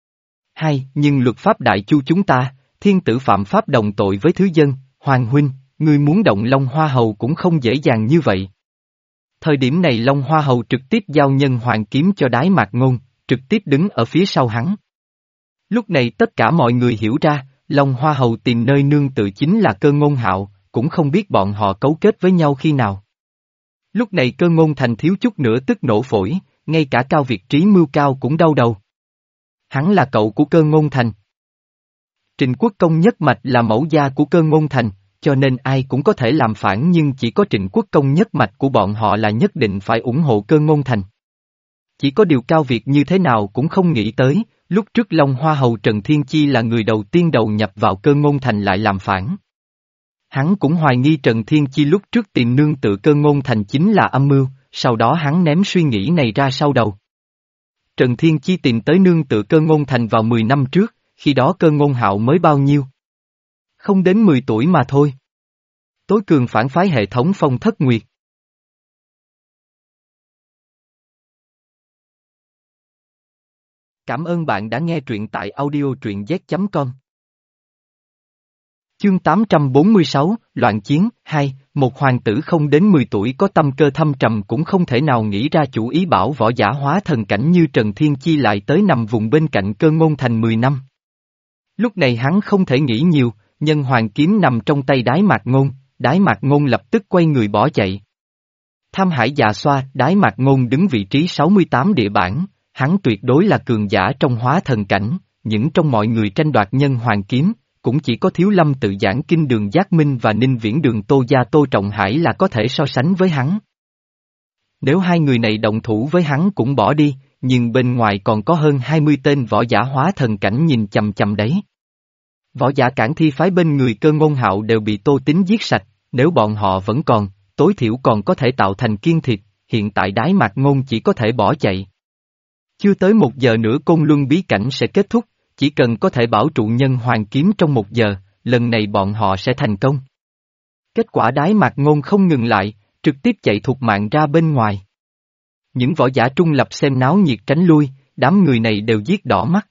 Hai, nhưng luật pháp đại chu chúng ta, thiên tử phạm pháp đồng tội với thứ dân, Hoàng huynh, ngươi muốn động Long Hoa Hầu cũng không dễ dàng như vậy. Thời điểm này Long Hoa Hầu trực tiếp giao nhân hoàng kiếm cho Đái Mạc Ngôn, trực tiếp đứng ở phía sau hắn. Lúc này tất cả mọi người hiểu ra, Long Hoa Hầu tìm nơi nương tự chính là Cơ Ngôn Hạo, cũng không biết bọn họ cấu kết với nhau khi nào. Lúc này Cơ Ngôn Thành thiếu chút nữa tức nổ phổi, ngay cả Cao Việt Trí mưu cao cũng đau đầu. Hắn là cậu của Cơ Ngôn Thành. Trịnh Quốc Công nhất mạch là mẫu gia của Cơ Ngôn Thành, cho nên ai cũng có thể làm phản nhưng chỉ có Trịnh Quốc Công nhất mạch của bọn họ là nhất định phải ủng hộ Cơ Ngôn Thành. Chỉ có điều Cao Việt như thế nào cũng không nghĩ tới, lúc trước Long Hoa Hầu Trần Thiên Chi là người đầu tiên đầu nhập vào Cơ Ngôn Thành lại làm phản. Hắn cũng hoài nghi Trần Thiên Chi lúc trước tìm nương tự Cơ Ngôn Thành chính là âm mưu, sau đó hắn ném suy nghĩ này ra sau đầu. Trần Thiên Chi tìm tới nương tự Cơ Ngôn Thành vào mười năm trước, khi đó Cơ Ngôn Hạo mới bao nhiêu? Không đến mười tuổi mà thôi. Tối cường phản phái hệ thống Phong Thất Nguyệt. Cảm ơn bạn đã nghe truyện tại audio truyện z chấm com. Chương tám trăm bốn mươi sáu, Loạn Chiến, hai, một hoàng tử không đến mười tuổi có tâm cơ thâm trầm cũng không thể nào nghĩ ra chủ ý bảo võ giả hóa thần cảnh như Trần Thiên Chi lại tới nằm vùng bên cạnh Cơ Ngôn Thành mười năm. Lúc này hắn không thể nghĩ nhiều, nhân hoàng kiếm nằm trong tay Đái Mạc Ngôn, Đái Mạc Ngôn lập tức quay người bỏ chạy. Tham Hải dạ xoa, Đái Mạc Ngôn đứng vị trí sáu mươi tám địa bản, hắn tuyệt đối là cường giả trong hóa thần cảnh, những trong mọi người tranh đoạt nhân hoàng kiếm, cũng chỉ có Thiếu Lâm Tự Giảng Kinh Đường Giác Minh và Ninh Viễn Đường Tô Gia Tô Trọng Hải là có thể so sánh với hắn. Nếu hai người này động thủ với hắn cũng bỏ đi, nhưng bên ngoài còn có hơn hai mươi tên võ giả hóa thần cảnh nhìn chằm chằm đấy. Võ giả cản thi phái bên người Cơ Ngôn Hạo đều bị Tô Tín giết sạch, nếu bọn họ vẫn còn, tối thiểu còn có thể tạo thành kiên thịt, hiện tại Đái Mạc Ngôn chỉ có thể bỏ chạy. Chưa tới một giờ nữa Côn Luân bí cảnh sẽ kết thúc, chỉ cần có thể bảo trụ nhân hoàng kiếm trong một giờ, lần này bọn họ sẽ thành công. Kết quả Đái Mạc Ngôn không ngừng lại, trực tiếp chạy thục mạng ra bên ngoài. Những võ giả trung lập xem náo nhiệt tránh lui, đám người này đều giết đỏ mắt.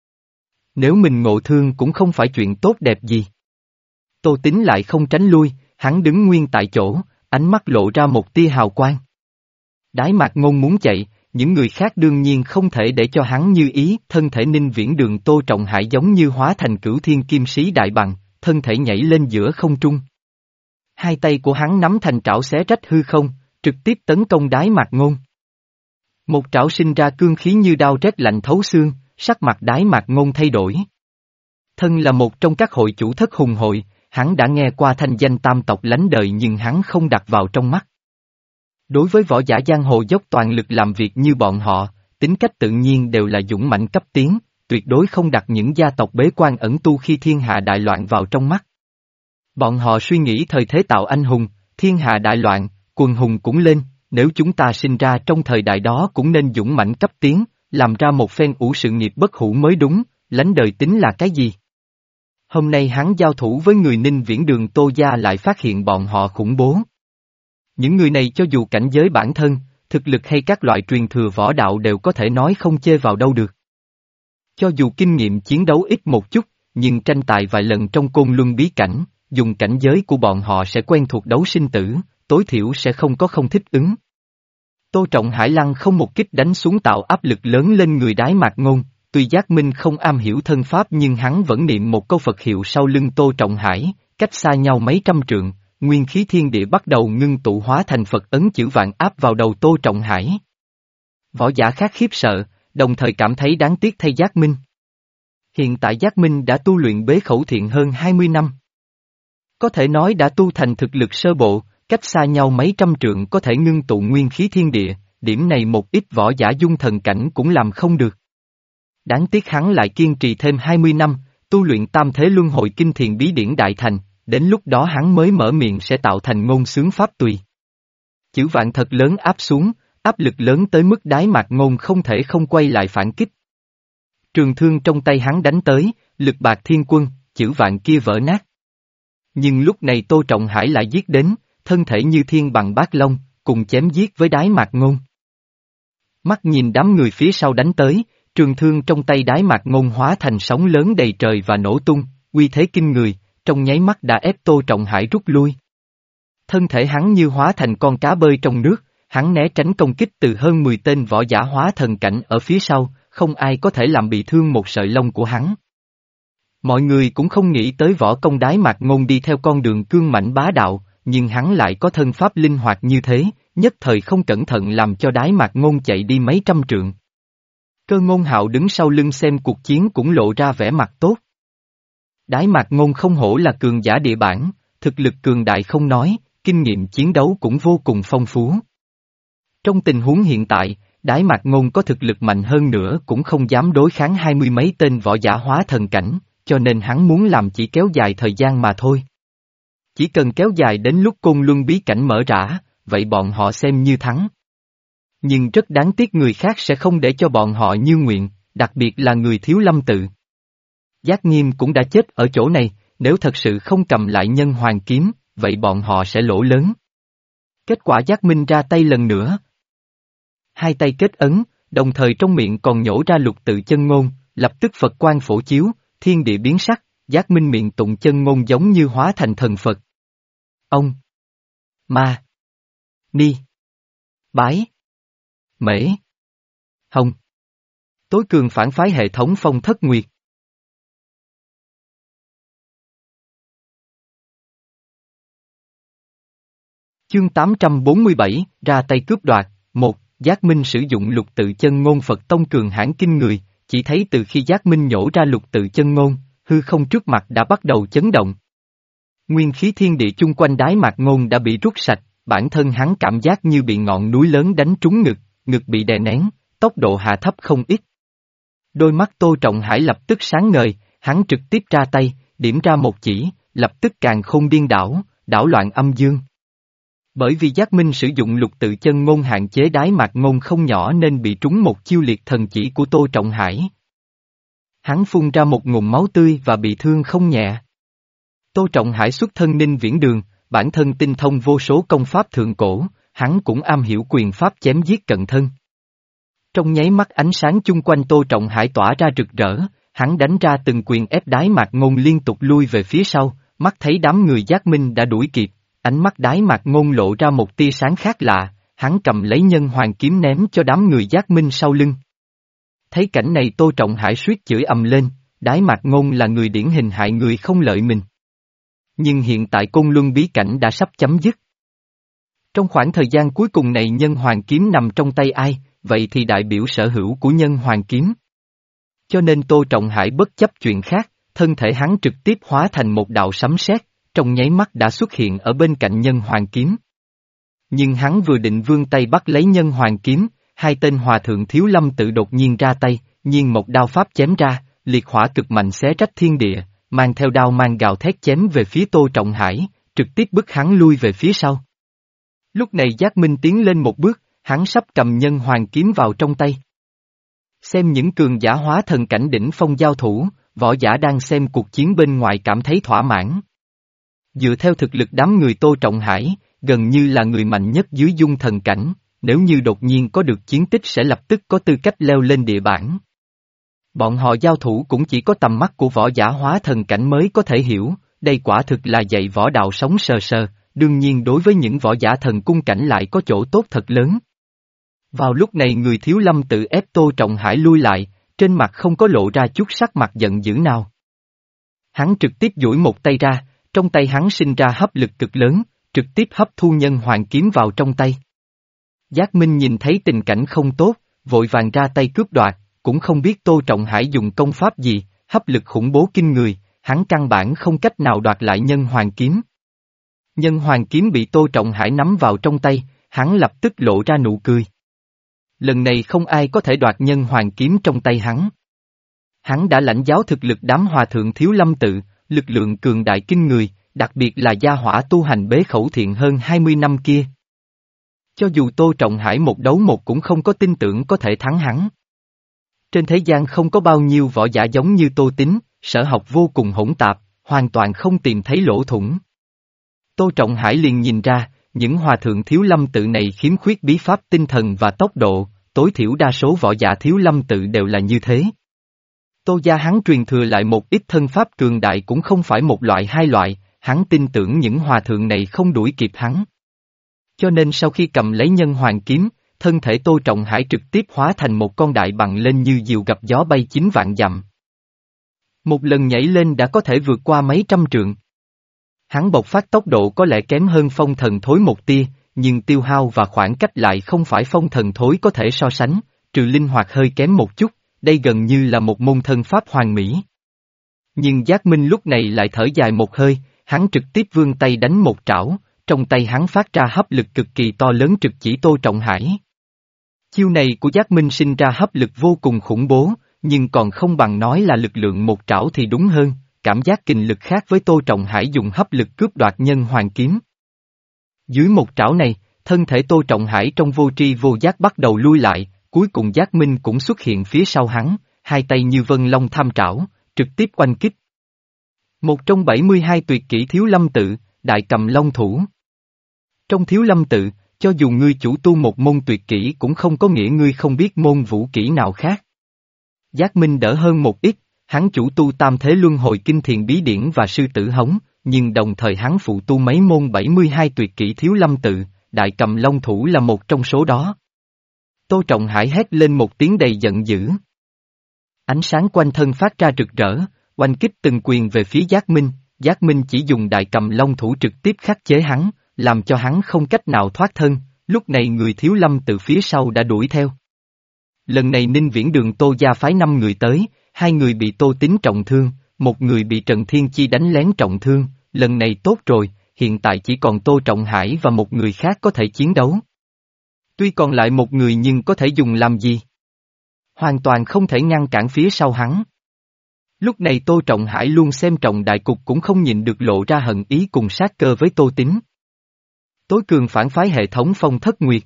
Nếu mình ngộ thương cũng không phải chuyện tốt đẹp gì. Tô Tín lại không tránh lui, hắn đứng nguyên tại chỗ, ánh mắt lộ ra một tia hào quang. Đái Mạc Ngôn muốn chạy, những người khác đương nhiên không thể để cho hắn như ý, thân thể Ninh Viễn Đường Tô Trọng Hải giống như hóa thành cửu thiên kim sĩ đại bằng, thân thể nhảy lên giữa không trung. Hai tay của hắn nắm thành trảo xé rách hư không, trực tiếp tấn công Đái Mạc Ngôn. Một trảo sinh ra cương khí như đao rét lạnh thấu xương, sắc mặt Đái Mạc Ngôn thay đổi. Thân là một trong các hội chủ thất hùng hội, hắn đã nghe qua thanh danh tam tộc lánh đời nhưng hắn không đặt vào trong mắt. Đối với võ giả giang hồ dốc toàn lực làm việc như bọn họ, tính cách tự nhiên đều là dũng mãnh cấp tiến, tuyệt đối không đặt những gia tộc bế quan ẩn tu khi thiên hạ đại loạn vào trong mắt. Bọn họ suy nghĩ thời thế tạo anh hùng, thiên hạ đại loạn, quần hùng cũng lên, nếu chúng ta sinh ra trong thời đại đó cũng nên dũng mãnh cấp tiến, làm ra một phen ủ sự nghiệp bất hủ mới đúng, lánh đời tính là cái gì? Hôm nay hắn giao thủ với người Ninh Viễn Đường Tô Gia lại phát hiện bọn họ khủng bố. Những người này cho dù cảnh giới bản thân, thực lực hay các loại truyền thừa võ đạo đều có thể nói không chê vào đâu được. Cho dù kinh nghiệm chiến đấu ít một chút, nhưng tranh tài vài lần trong Côn Luân bí cảnh, dùng cảnh giới của bọn họ sẽ quen thuộc đấu sinh tử, tối thiểu sẽ không có không thích ứng. Tô Trọng Hải Lăng không một kích đánh xuống tạo áp lực lớn lên người Đái Mạc Ngôn, tuy Giác Minh không am hiểu thân pháp nhưng hắn vẫn niệm một câu Phật hiệu sau lưng Tô Trọng Hải, cách xa nhau mấy trăm trượng, nguyên khí thiên địa bắt đầu ngưng tụ hóa thành Phật ấn chữ vạn áp vào đầu Tô Trọng Hải. Võ giả khác khiếp sợ, đồng thời cảm thấy đáng tiếc thay Giác Minh. Hiện tại Giác Minh đã tu luyện bế khẩu thiện hơn hai mươi năm. Có thể nói đã tu thành thực lực sơ bộ, cách xa nhau mấy trăm trượng có thể ngưng tụ nguyên khí thiên địa, điểm này một ít võ giả dung thần cảnh cũng làm không được. Đáng tiếc hắn lại kiên trì thêm hai mươi năm, tu luyện tam thế luân hồi kinh thiền bí điển đại thành, đến lúc đó hắn mới mở miệng sẽ tạo thành ngôn sướng pháp tùy. Chữ vạn thật lớn áp xuống, áp lực lớn tới mức Đái Mạc Ngôn không thể không quay lại phản kích. Trường thương trong tay hắn đánh tới, lực bạc thiên quân, chữ vạn kia vỡ nát. Nhưng lúc này Tô Trọng Hải lại giết đến, thân thể như thiên bằng bát long, cùng chém giết với Đái Mạc Ngôn. Mắt nhìn đám người phía sau đánh tới, trường thương trong tay Đái Mạc Ngôn hóa thành sóng lớn đầy trời và nổ tung, uy thế kinh người, trong nháy mắt đã ép Tô Trọng Hải rút lui. Thân thể hắn như hóa thành con cá bơi trong nước, hắn né tránh công kích từ hơn mười tên võ giả hóa thần cảnh ở phía sau, không ai có thể làm bị thương một sợi lông của hắn. Mọi người cũng không nghĩ tới võ công Đái Mạc Ngôn đi theo con đường cương mãnh bá đạo, nhưng hắn lại có thân pháp linh hoạt như thế, nhất thời không cẩn thận làm cho Đái Mạc Ngôn chạy đi mấy trăm trượng. Cơ Ngôn Hạo đứng sau lưng xem cuộc chiến cũng lộ ra vẻ mặt tốt. Đái Mạc Ngôn không hổ là cường giả địa bản, thực lực cường đại không nói, kinh nghiệm chiến đấu cũng vô cùng phong phú. Trong tình huống hiện tại, Đái Mạc Ngôn có thực lực mạnh hơn nữa cũng không dám đối kháng hai mươi mấy tên võ giả hóa thần cảnh, cho nên hắn muốn làm chỉ kéo dài thời gian mà thôi. Chỉ cần kéo dài đến lúc Côn Luân bí cảnh mở rã, vậy bọn họ xem như thắng. Nhưng rất đáng tiếc người khác sẽ không để cho bọn họ như nguyện, đặc biệt là người Thiếu Lâm tự. Giác Nghiêm cũng đã chết ở chỗ này, nếu thật sự không cầm lại nhân hoàng kiếm, vậy bọn họ sẽ lỗ lớn. Kết quả Giác Minh ra tay lần nữa. Hai tay kết ấn, đồng thời trong miệng còn nhổ ra lục tự chân ngôn, lập tức Phật quang phổ chiếu, thiên địa biến sắc, Giác Minh miệng tụng chân ngôn giống như hóa thành thần Phật. Ông Ma Ni Bái Mễ Hồng tối cường phản phái hệ thống Phong Thất Nguyệt. Chương tám trăm bốn mươi bảy, ra tay cướp đoạt. Một. Giác Minh sử dụng lục tự chân ngôn Phật tông cường hãn kinh người, chỉ thấy từ khi Giác Minh nhổ ra lục tự chân ngôn, hư không trước mặt đã bắt đầu chấn động. Nguyên khí thiên địa chung quanh Đái Mạc Ngôn đã bị rút sạch, bản thân hắn cảm giác như bị ngọn núi lớn đánh trúng ngực, ngực bị đè nén, tốc độ hạ thấp không ít. Đôi mắt Tô Trọng Hải lập tức sáng ngời, hắn trực tiếp ra tay, điểm ra một chỉ, lập tức càn khôn điên đảo, đảo loạn âm dương. Bởi vì Giác Minh sử dụng lục tự chân ngôn hạn chế Đái Mạc Ngôn không nhỏ nên bị trúng một chiêu liệt thần chỉ của Tô Trọng Hải. Hắn phun ra một ngụm máu tươi và bị thương không nhẹ. Tô Trọng Hải xuất thân Ninh Viễn Đường, bản thân tinh thông vô số công pháp thượng cổ, hắn cũng am hiểu quyền pháp chém giết cận thân. Trong nháy mắt ánh sáng chung quanh Tô Trọng Hải tỏa ra rực rỡ, hắn đánh ra từng quyền ép Đái Mạc Ngôn liên tục lui về phía sau, mắt thấy đám người Giác Minh đã đuổi kịp, ánh mắt Đái Mạc Ngôn lộ ra một tia sáng khác lạ, hắn cầm lấy nhân hoàng kiếm ném cho đám người Giác Minh sau lưng. Thấy cảnh này Tô Trọng Hải suýt chửi ầm lên, Đái Mạc Ngôn là người điển hình hại người không lợi mình. Nhưng hiện tại Côn Luân bí cảnh đã sắp chấm dứt. Trong khoảng thời gian cuối cùng này nhân hoàng kiếm nằm trong tay ai, vậy thì đại biểu sở hữu của nhân hoàng kiếm. Cho nên Tô Trọng Hải bất chấp chuyện khác, thân thể hắn trực tiếp hóa thành một đạo sấm sét, trong nháy mắt đã xuất hiện ở bên cạnh nhân hoàng kiếm. Nhưng hắn vừa định vươn tay bắt lấy nhân hoàng kiếm, hai tên hòa thượng Thiếu Lâm tự đột nhiên ra tay, nhiên một đao pháp chém ra, liệt hỏa cực mạnh xé rách thiên địa, mang theo đao mang gào thét chém về phía Tô Trọng Hải, trực tiếp bức hắn lui về phía sau. Lúc này Giác Minh tiến lên một bước, hắn sắp cầm nhân hoàng kiếm vào trong tay. Xem những cường giả hóa thần cảnh đỉnh phong giao thủ, võ giả đang xem cuộc chiến bên ngoài cảm thấy thỏa mãn. Dựa theo thực lực đám người Tô Trọng Hải, gần như là người mạnh nhất dưới dung thần cảnh, nếu như đột nhiên có được chiến tích sẽ lập tức có tư cách leo lên địa bảng. Bọn họ giao thủ cũng chỉ có tầm mắt của võ giả hóa thần cảnh mới có thể hiểu, đây quả thực là dạy võ đạo sống sờ sờ, đương nhiên đối với những võ giả thần cung cảnh lại có chỗ tốt thật lớn. Vào lúc này người Thiếu Lâm tự ép Tô Trọng Hải lui lại, trên mặt không có lộ ra chút sắc mặt giận dữ nào. Hắn trực tiếp duỗi một tay ra, trong tay hắn sinh ra hấp lực cực lớn, trực tiếp hấp thu nhân hoàng kiếm vào trong tay. Giác Minh nhìn thấy tình cảnh không tốt, vội vàng ra tay cướp đoạt, cũng không biết Tô Trọng Hải dùng công pháp gì, hấp lực khủng bố kinh người, hắn căn bản không cách nào đoạt lại nhân hoàng kiếm. Nhân hoàng kiếm bị Tô Trọng Hải nắm vào trong tay, hắn lập tức lộ ra nụ cười. Lần này không ai có thể đoạt nhân hoàng kiếm trong tay hắn. Hắn đã lãnh giáo thực lực đám hòa thượng Thiếu Lâm tự, lực lượng cường đại kinh người, đặc biệt là gia hỏa tu hành bế khẩu thiện hơn hai mươi năm kia. Cho dù Tô Trọng Hải một đấu một cũng không có tin tưởng có thể thắng hắn. Trên thế gian không có bao nhiêu võ giả giống như Tô Tín, sở học vô cùng hỗn tạp, hoàn toàn không tìm thấy lỗ thủng. Tô Trọng Hải liền nhìn ra, những hòa thượng Thiếu Lâm tự này khiếm khuyết bí pháp tinh thần và tốc độ, tối thiểu đa số võ giả Thiếu Lâm tự đều là như thế. Tô gia hắn truyền thừa lại một ít thân pháp cường đại cũng không phải một loại hai loại, hắn tin tưởng những hòa thượng này không đuổi kịp hắn. Cho nên sau khi cầm lấy nhân hoàng kiếm, thân thể Tô Trọng Hải trực tiếp hóa thành một con đại bằng lên như diều gặp gió bay chín vạn dặm. Một lần nhảy lên đã có thể vượt qua mấy trăm trượng. Hắn bộc phát tốc độ có lẽ kém hơn phong thần thối một tia, nhưng tiêu hao và khoảng cách lại không phải phong thần thối có thể so sánh, trừ linh hoạt hơi kém một chút, đây gần như là một môn thân pháp hoàn mỹ. Nhưng Giác Minh lúc này lại thở dài một hơi, hắn trực tiếp vươn tay đánh một trảo, trong tay hắn phát ra hấp lực cực kỳ to lớn trực chỉ Tô Trọng Hải. Chiêu này của Giác Minh sinh ra hấp lực vô cùng khủng bố, nhưng còn không bằng nói là lực lượng một trảo thì đúng hơn, cảm giác kình lực khác với Tô Trọng Hải dùng hấp lực cướp đoạt nhân hoàng kiếm. Dưới một trảo này, thân thể Tô Trọng Hải trong vô tri vô giác bắt đầu lui lại, cuối cùng Giác Minh cũng xuất hiện phía sau hắn, hai tay như vân long tham trảo, trực tiếp oanh kích. Một trong bảy mươi hai tuyệt kỹ Thiếu Lâm tự, Đại Cầm Long Thủ. Trong Thiếu Lâm tự, cho dù ngươi chủ tu một môn tuyệt kỹ cũng không có nghĩa ngươi không biết môn vũ kỹ nào khác. Giác Minh đỡ hơn một ít, hắn chủ tu Tam Thế Luân Hồi Kinh Thiền Bí Điển và Sư Tử Hống, nhưng đồng thời hắn phụ tu mấy môn bảy mươi hai tuyệt kỹ Thiếu Lâm tự, Đại Cầm Long Thủ là một trong số đó. Tô Trọng Hải hét lên một tiếng đầy giận dữ. Ánh sáng quanh thân phát ra rực rỡ, oanh kích từng quyền về phía Giác Minh, Giác Minh chỉ dùng Đại Cầm Long Thủ trực tiếp khắc chế hắn, làm cho hắn không cách nào thoát thân, lúc này người Thiếu Lâm từ phía sau đã đuổi theo. Lần này Ninh Viễn Đường Tô gia phái năm người tới, hai người bị Tô Tín trọng thương, một người bị Trần Thiên Chi đánh lén trọng thương, lần này tốt rồi, hiện tại chỉ còn Tô Trọng Hải và một người khác có thể chiến đấu. Tuy còn lại một người nhưng có thể dùng làm gì? Hoàn toàn không thể ngăn cản phía sau hắn. Lúc này Tô Trọng Hải luôn xem trọng đại cục cũng không nhìn được lộ ra hận ý cùng sát cơ với Tô Tín. Tối cường phản phái hệ thống Phong Thất Nguyệt.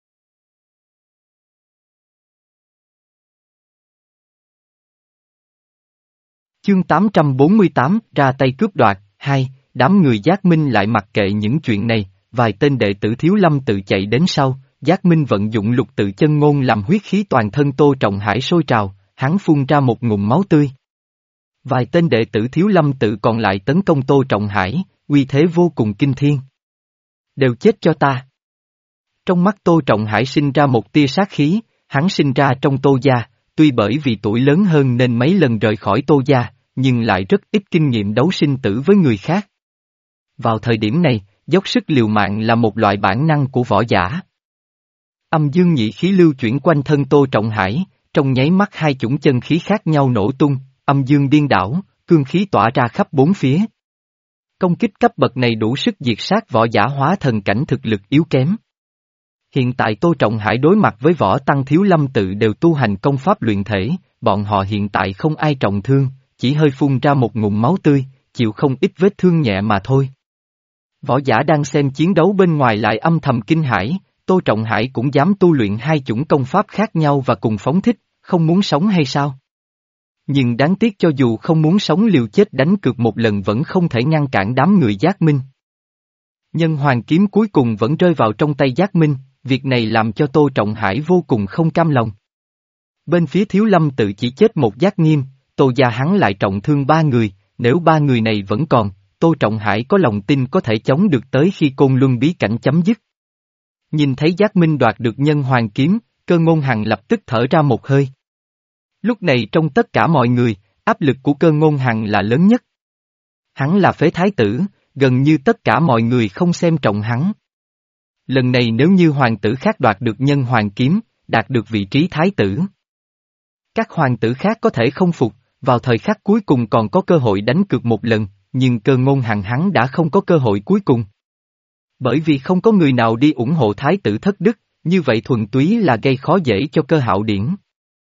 Chương tám trăm bốn mươi tám, ra tay cướp đoạt, hai, đám người Giác Minh lại mặc kệ những chuyện này, vài tên đệ tử Thiếu Lâm tự chạy đến sau, Giác Minh vận dụng lục tự chân ngôn làm huyết khí toàn thân Tô Trọng Hải sôi trào, hắn phun ra một ngụm máu tươi. Vài tên đệ tử Thiếu Lâm tự còn lại tấn công Tô Trọng Hải, uy thế vô cùng kinh thiên. Đều chết cho ta. Trong mắt Tô Trọng Hải sinh ra một tia sát khí, hắn sinh ra trong Tô gia, tuy bởi vì tuổi lớn hơn nên mấy lần rời khỏi Tô gia, nhưng lại rất ít kinh nghiệm đấu sinh tử với người khác. Vào thời điểm này, dốc sức liều mạng là một loại bản năng của võ giả. Âm dương nhị khí lưu chuyển quanh thân Tô Trọng Hải, trong nháy mắt hai chủng chân khí khác nhau nổ tung, âm dương điên đảo, cương khí tỏa ra khắp bốn phía. Công kích cấp bậc này đủ sức diệt sát võ giả hóa thần cảnh thực lực yếu kém. Hiện tại Tô Trọng Hải đối mặt với võ tăng Thiếu Lâm tự đều tu hành công pháp luyện thể, bọn họ hiện tại không ai trọng thương, chỉ hơi phun ra một ngụm máu tươi, chịu không ít vết thương nhẹ mà thôi. Võ giả đang xem chiến đấu bên ngoài lại âm thầm kinh hãi, Tô Trọng Hải cũng dám tu luyện hai chủng công pháp khác nhau và cùng phóng thích, không muốn sống hay sao? Nhưng đáng tiếc cho dù không muốn sống liều chết đánh cược một lần vẫn không thể ngăn cản đám người Giác Minh. Nhân hoàng kiếm cuối cùng vẫn rơi vào trong tay Giác Minh, việc này làm cho Tô Trọng Hải vô cùng không cam lòng. Bên phía Thiếu Lâm tự chỉ chết một Giác Nghiêm, Tô gia hắn lại trọng thương ba người, nếu ba người này vẫn còn, Tô Trọng Hải có lòng tin có thể chống được tới khi Côn Luân bí cảnh chấm dứt. Nhìn thấy Giác Minh đoạt được nhân hoàng kiếm, Cơ Ngôn Hằng lập tức thở ra một hơi. Lúc này trong tất cả mọi người, áp lực của Cơ Ngôn Hằng là lớn nhất. Hắn là phế thái tử, gần như tất cả mọi người không xem trọng hắn. Lần này nếu như hoàng tử khác đoạt được nhân hoàng kiếm, đạt được vị trí thái tử. Các hoàng tử khác có thể không phục, vào thời khắc cuối cùng còn có cơ hội đánh cược một lần, nhưng Cơ Ngôn Hằng hắn đã không có cơ hội cuối cùng. Bởi vì không có người nào đi ủng hộ thái tử thất đức, như vậy thuần túy là gây khó dễ cho Cơ Hạo Điển.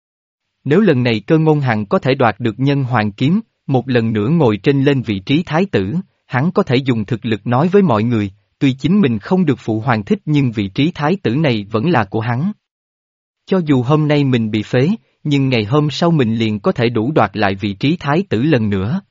Nếu lần này Cơ Ngôn Hằng có thể đoạt được nhân hoàng kiếm, một lần nữa ngồi trên lên vị trí thái tử, hắn có thể dùng thực lực nói với mọi người, tuy chính mình không được phụ hoàng thích nhưng vị trí thái tử này vẫn là của hắn. Cho dù hôm nay mình bị phế, nhưng ngày hôm sau mình liền có thể đủ đoạt lại vị trí thái tử lần nữa.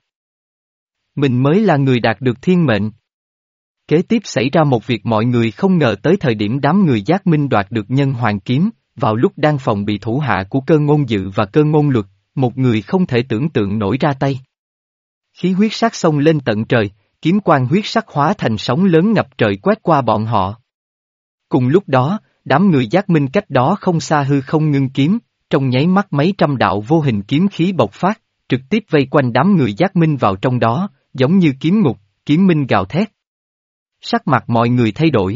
Mình mới là người đạt được thiên mệnh. Kế tiếp xảy ra một việc mọi người không ngờ tới thời điểm đám người Giác Minh đoạt được nhân hoàng kiếm, vào lúc đang phòng bị thủ hạ của Cơ Ngôn Dự và Cơ Ngôn Luật, một người không thể tưởng tượng nổi ra tay. Khí huyết sắc xông lên tận trời, kiếm quang huyết sắc hóa thành sóng lớn ngập trời quét qua bọn họ. Cùng lúc đó, đám người Giác Minh cách đó không xa hư không ngưng kiếm, trong nháy mắt mấy trăm đạo vô hình kiếm khí bộc phát, trực tiếp vây quanh đám người Giác Minh vào trong đó, giống như kiếm ngục, kiếm minh gào thét. Sắc mặt mọi người thay đổi.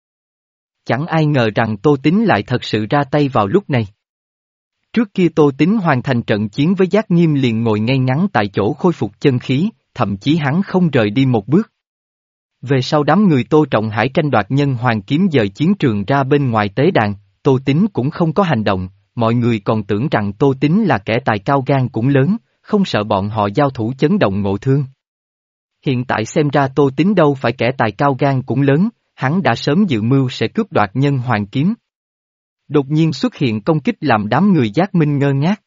Chẳng ai ngờ rằng Tô Tín lại thật sự ra tay vào lúc này. Trước kia Tô Tín hoàn thành trận chiến với Giác Nghiêm liền ngồi ngay ngắn tại chỗ khôi phục chân khí, thậm chí hắn không rời đi một bước. Về sau đám người Tô Trọng Hải tranh đoạt nhân hoàng kiếm dời chiến trường ra bên ngoài tế đàn, Tô Tín cũng không có hành động, mọi người còn tưởng rằng Tô Tín là kẻ tài cao gan cũng lớn, không sợ bọn họ giao thủ chấn động ngộ thương. Hiện tại xem ra Tô Tín đâu phải kẻ tài cao gan cũng lớn, hắn đã sớm dự mưu sẽ cướp đoạt nhân hoàng kiếm. Đột nhiên xuất hiện công kích làm đám người Giác Minh ngơ ngác.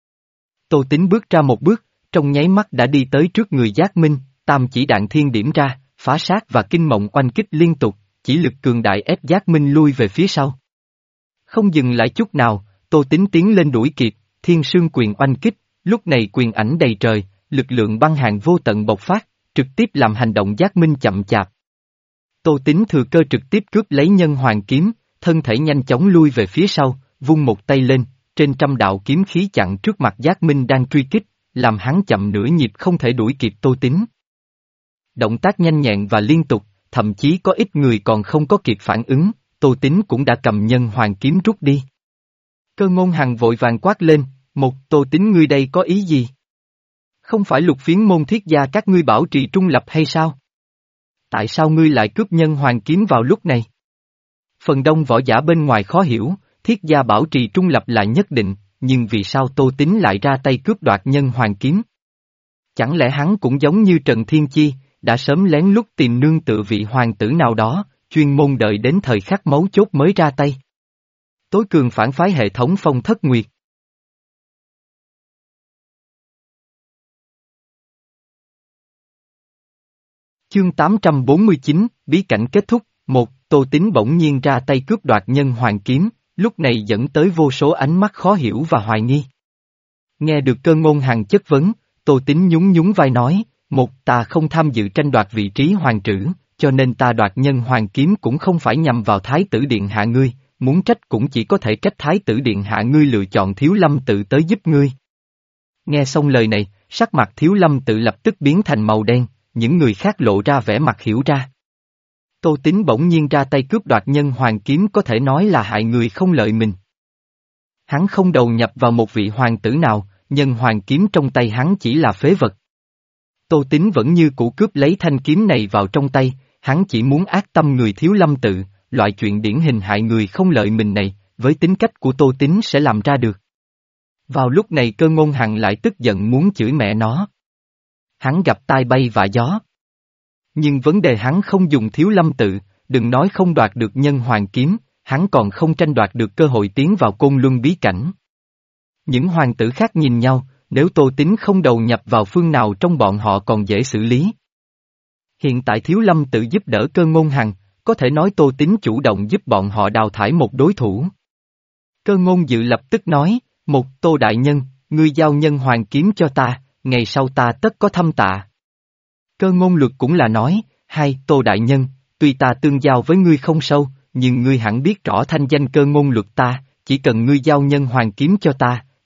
Tô Tín bước ra một bước, trong nháy mắt đã đi tới trước người Giác Minh, tam chỉ đạn thiên điểm ra, phá sát và kinh mộng oanh kích liên tục, chỉ lực cường đại ép Giác Minh lui về phía sau. Không dừng lại chút nào, Tô Tín tiến lên đuổi kịp, thiên sương quyền oanh kích, lúc này quyền ảnh đầy trời, lực lượng băng hàng vô tận bộc phát, trực tiếp làm hành động Giác Minh chậm chạp. Tô Tín thừa cơ trực tiếp cướp lấy nhân hoàng kiếm, thân thể nhanh chóng lui về phía sau, vung một tay lên, trên trăm đạo kiếm khí chặn trước mặt Giác Minh đang truy kích, làm hắn chậm nửa nhịp không thể đuổi kịp Tô Tín. Động tác nhanh nhẹn và liên tục, thậm chí có ít người còn không có kịp phản ứng, Tô Tín cũng đã cầm nhân hoàng kiếm rút đi. Cơ Ngôn Hằng vội vàng quát lên, một Tô Tín ngươi đây có ý gì? Không phải Lục Phiến môn thiết gia các ngươi bảo trì trung lập hay sao? Tại sao ngươi lại cướp nhân hoàng kiếm vào lúc này? Phần đông võ giả bên ngoài khó hiểu, thiết gia bảo trì trung lập là nhất định, nhưng vì sao Tô Tín lại ra tay cướp đoạt nhân hoàng kiếm? Chẳng lẽ hắn cũng giống như Trần Thiên Chi, đã sớm lén lút tìm nương tựa vị hoàng tử nào đó, chuyên môn đợi đến thời khắc mấu chốt mới ra tay? Tối cường phản phái hệ thống Phong Thất Nguyệt. Chương tám trăm bốn mươi chín, bí cảnh kết thúc, một, Tô Tín bỗng nhiên ra tay cướp đoạt nhân hoàng kiếm, lúc này dẫn tới vô số ánh mắt khó hiểu và hoài nghi. Nghe được Cơ Ngôn Hằng chất vấn, Tô Tín nhún nhún vai nói, một, ta không tham dự tranh đoạt vị trí hoàng trữ, cho nên ta đoạt nhân hoàng kiếm cũng không phải nhằm vào Thái tử Điện hạ ngươi, muốn trách cũng chỉ có thể trách Thái tử Điện hạ ngươi lựa chọn Thiếu Lâm Tự tới giúp ngươi. Nghe xong lời này, sắc mặt Thiếu Lâm Tự lập tức biến thành màu đen, những người khác lộ ra vẻ mặt hiểu ra. Tô Tín bỗng nhiên ra tay cướp đoạt nhân hoàng kiếm có thể nói là hại người không lợi mình. Hắn không đầu nhập vào một vị hoàng tử nào, nhân hoàng kiếm trong tay hắn chỉ là phế vật. Tô Tín vẫn như cũ cướp lấy thanh kiếm này vào trong tay, hắn chỉ muốn ác tâm người Thiếu Lâm Tự, loại chuyện điển hình hại người không lợi mình này, với tính cách của Tô Tín sẽ làm ra được. Vào lúc này Cơ Ngôn Hằng lại tức giận muốn chửi mẹ nó. Hắn gặp tai bay vạ gió. Nhưng vấn đề hắn không dùng Thiếu Lâm Tự, đừng nói không đoạt được nhân hoàng kiếm, hắn còn không tranh đoạt được cơ hội tiến vào Côn Luân bí cảnh. Những hoàng tử khác nhìn nhau, nếu Tô Tín không đầu nhập vào phương nào trong bọn họ còn dễ xử lý. Hiện tại Thiếu Lâm Tự giúp đỡ Cơ Ngôn Hằng, có thể nói Tô Tín chủ động giúp bọn họ đào thải một đối thủ. Cơ Ngôn Dự lập tức nói, một Tô Đại Nhân, ngươi giao nhân hoàng kiếm cho ta, ngày sau ta tất có thâm tạ. Cơ Ngôn Luật cũng là nói, hai Tô Đại Nhân, tuy ta tương giao với ngươi không sâu, nhưng ngươi hẳn biết rõ thanh danh Cơ Ngôn Luật ta, chỉ cần ngươi giao nhân hoàng kiếm cho ta,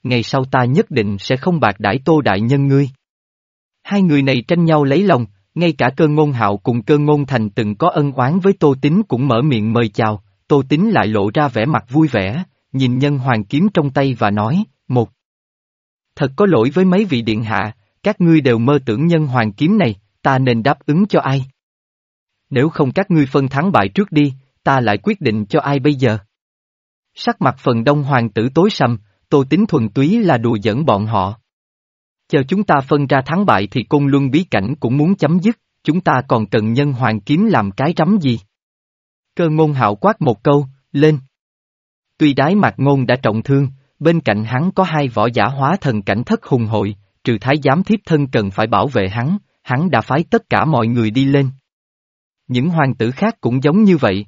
ngày sau ta nhất định sẽ không bạc đãi Tô đại nhân ngươi. Hai người này tranh nhau lấy lòng, ngay cả Cơ Ngôn Hạo cùng Cơ Ngôn Thành từng có ân oán với Tô Tín cũng mở miệng mời chào, Tô Tín lại lộ ra vẻ mặt vui vẻ, nhìn nhân hoàng kiếm trong tay và nói, một. Thật có lỗi với mấy vị điện hạ, các ngươi đều mơ tưởng nhân hoàng kiếm này, ta nên đáp ứng cho ai? Nếu không các ngươi phân thắng bại trước đi, ta lại quyết định cho ai bây giờ? Sắc mặt Phần Đông hoàng tử tối sầm, Tô Tín thuần túy là đùa giỡn bọn họ. Chờ chúng ta phân ra thắng bại thì Côn Luân bí cảnh cũng muốn chấm dứt, chúng ta còn cần nhân hoàng kiếm làm cái rắm gì? Cơ Ngôn Hạo quát một câu, lên. Tuy Đái Mạc Ngôn đã trọng thương, bên cạnh hắn có hai võ giả hóa thần cảnh thất hùng hội, trừ thái giám thiếp thân cần phải bảo vệ hắn, hắn đã phái tất cả mọi người đi lên. Những hoàng tử khác cũng giống như vậy.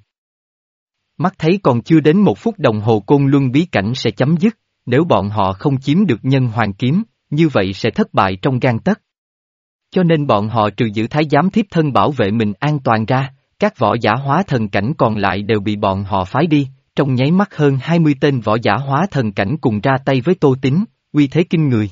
Mắt thấy còn chưa đến một phút đồng hồ Côn Luân bí cảnh sẽ chấm dứt, nếu bọn họ không chiếm được nhân hoàng kiếm, như vậy sẽ thất bại trong gang tấc. Cho nên bọn họ trừ giữ thái giám thiếp thân bảo vệ mình an toàn ra, các võ giả hóa thần cảnh còn lại đều bị bọn họ phái đi, trong nháy mắt hơn hai mươi tên võ giả hóa thần cảnh cùng ra tay với Tô Tín, uy thế kinh người.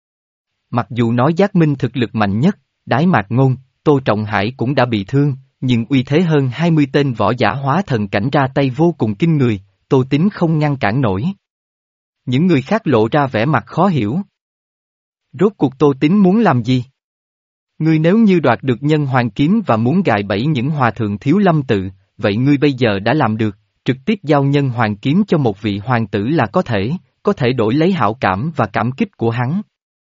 Mặc dù nói Giác Minh thực lực mạnh nhất, Đái Mạc Ngôn, Tô Trọng Hải cũng đã bị thương, nhưng uy thế hơn hai mươi tên võ giả hóa thần cảnh ra tay vô cùng kinh người, Tô Tín không ngăn cản nổi. Những người khác lộ ra vẻ mặt khó hiểu. Rốt cuộc Tô Tín muốn làm gì? Ngươi nếu như đoạt được nhân hoàng kiếm và muốn gài bẫy những hòa thượng thiếu lâm tự, vậy ngươi bây giờ đã làm được, trực tiếp giao nhân hoàng kiếm cho một vị hoàng tử là có thể, có thể đổi lấy hảo cảm và cảm kích của hắn.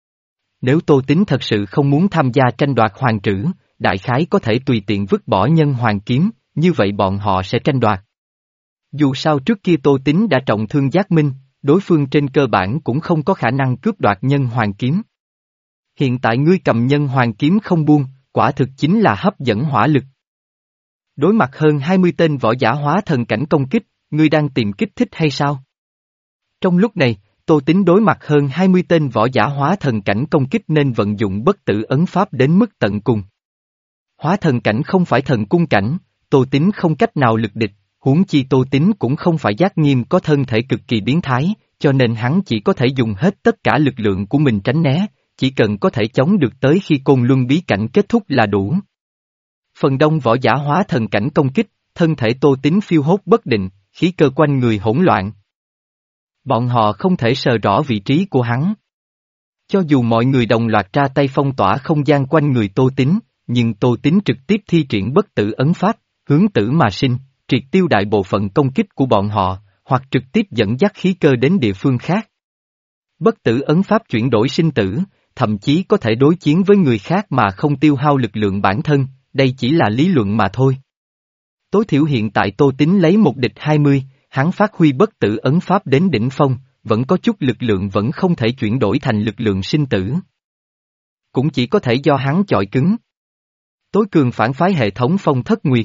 Nếu Tô Tín thật sự không muốn tham gia tranh đoạt hoàng trữ, đại khái có thể tùy tiện vứt bỏ nhân hoàng kiếm, như vậy bọn họ sẽ tranh đoạt. Dù sao trước kia Tô Tín đã trọng thương Giác Minh, đối phương trên cơ bản cũng không có khả năng cướp đoạt nhân hoàng kiếm. Hiện tại ngươi cầm nhân hoàng kiếm không buông, quả thực chính là hấp dẫn hỏa lực. Đối mặt hơn hai mươi tên võ giả hóa thần cảnh công kích, ngươi đang tìm kích thích hay sao? Trong lúc này, Tô Tín đối mặt hơn hai mươi tên võ giả hóa thần cảnh công kích nên vận dụng bất tử ấn pháp đến mức tận cùng. Hóa thần cảnh không phải thần cung cảnh, Tô Tín không cách nào lực địch, huống chi Tô Tín cũng không phải Giác Nghiêm có thân thể cực kỳ biến thái, cho nên hắn chỉ có thể dùng hết tất cả lực lượng của mình tránh né, chỉ cần có thể chống được tới khi Côn Luân bí cảnh kết thúc là đủ. Phần đông võ giả hóa thần cảnh công kích, thân thể Tô Tín phiêu hốt bất định, khí cơ quanh người hỗn loạn. Bọn họ không thể sờ rõ vị trí của hắn. Cho dù mọi người đồng loạt ra tay phong tỏa không gian quanh người Tô Tín, nhưng Tô Tín trực tiếp thi triển bất tử ấn pháp, hướng tử mà sinh, triệt tiêu đại bộ phận công kích của bọn họ, hoặc trực tiếp dẫn dắt khí cơ đến địa phương khác. Bất tử ấn pháp chuyển đổi sinh tử, thậm chí có thể đối chiến với người khác mà không tiêu hao lực lượng bản thân, đây chỉ là lý luận mà thôi. Tối thiểu hiện tại Tô Tín lấy một địch hai mươi, hắn phát huy bất tử ấn pháp đến đỉnh phong, vẫn có chút lực lượng vẫn không thể chuyển đổi thành lực lượng sinh tử. Cũng chỉ có thể do hắn chọi cứng. Tối cường phản phái hệ thống Phong Thất Nguyệt.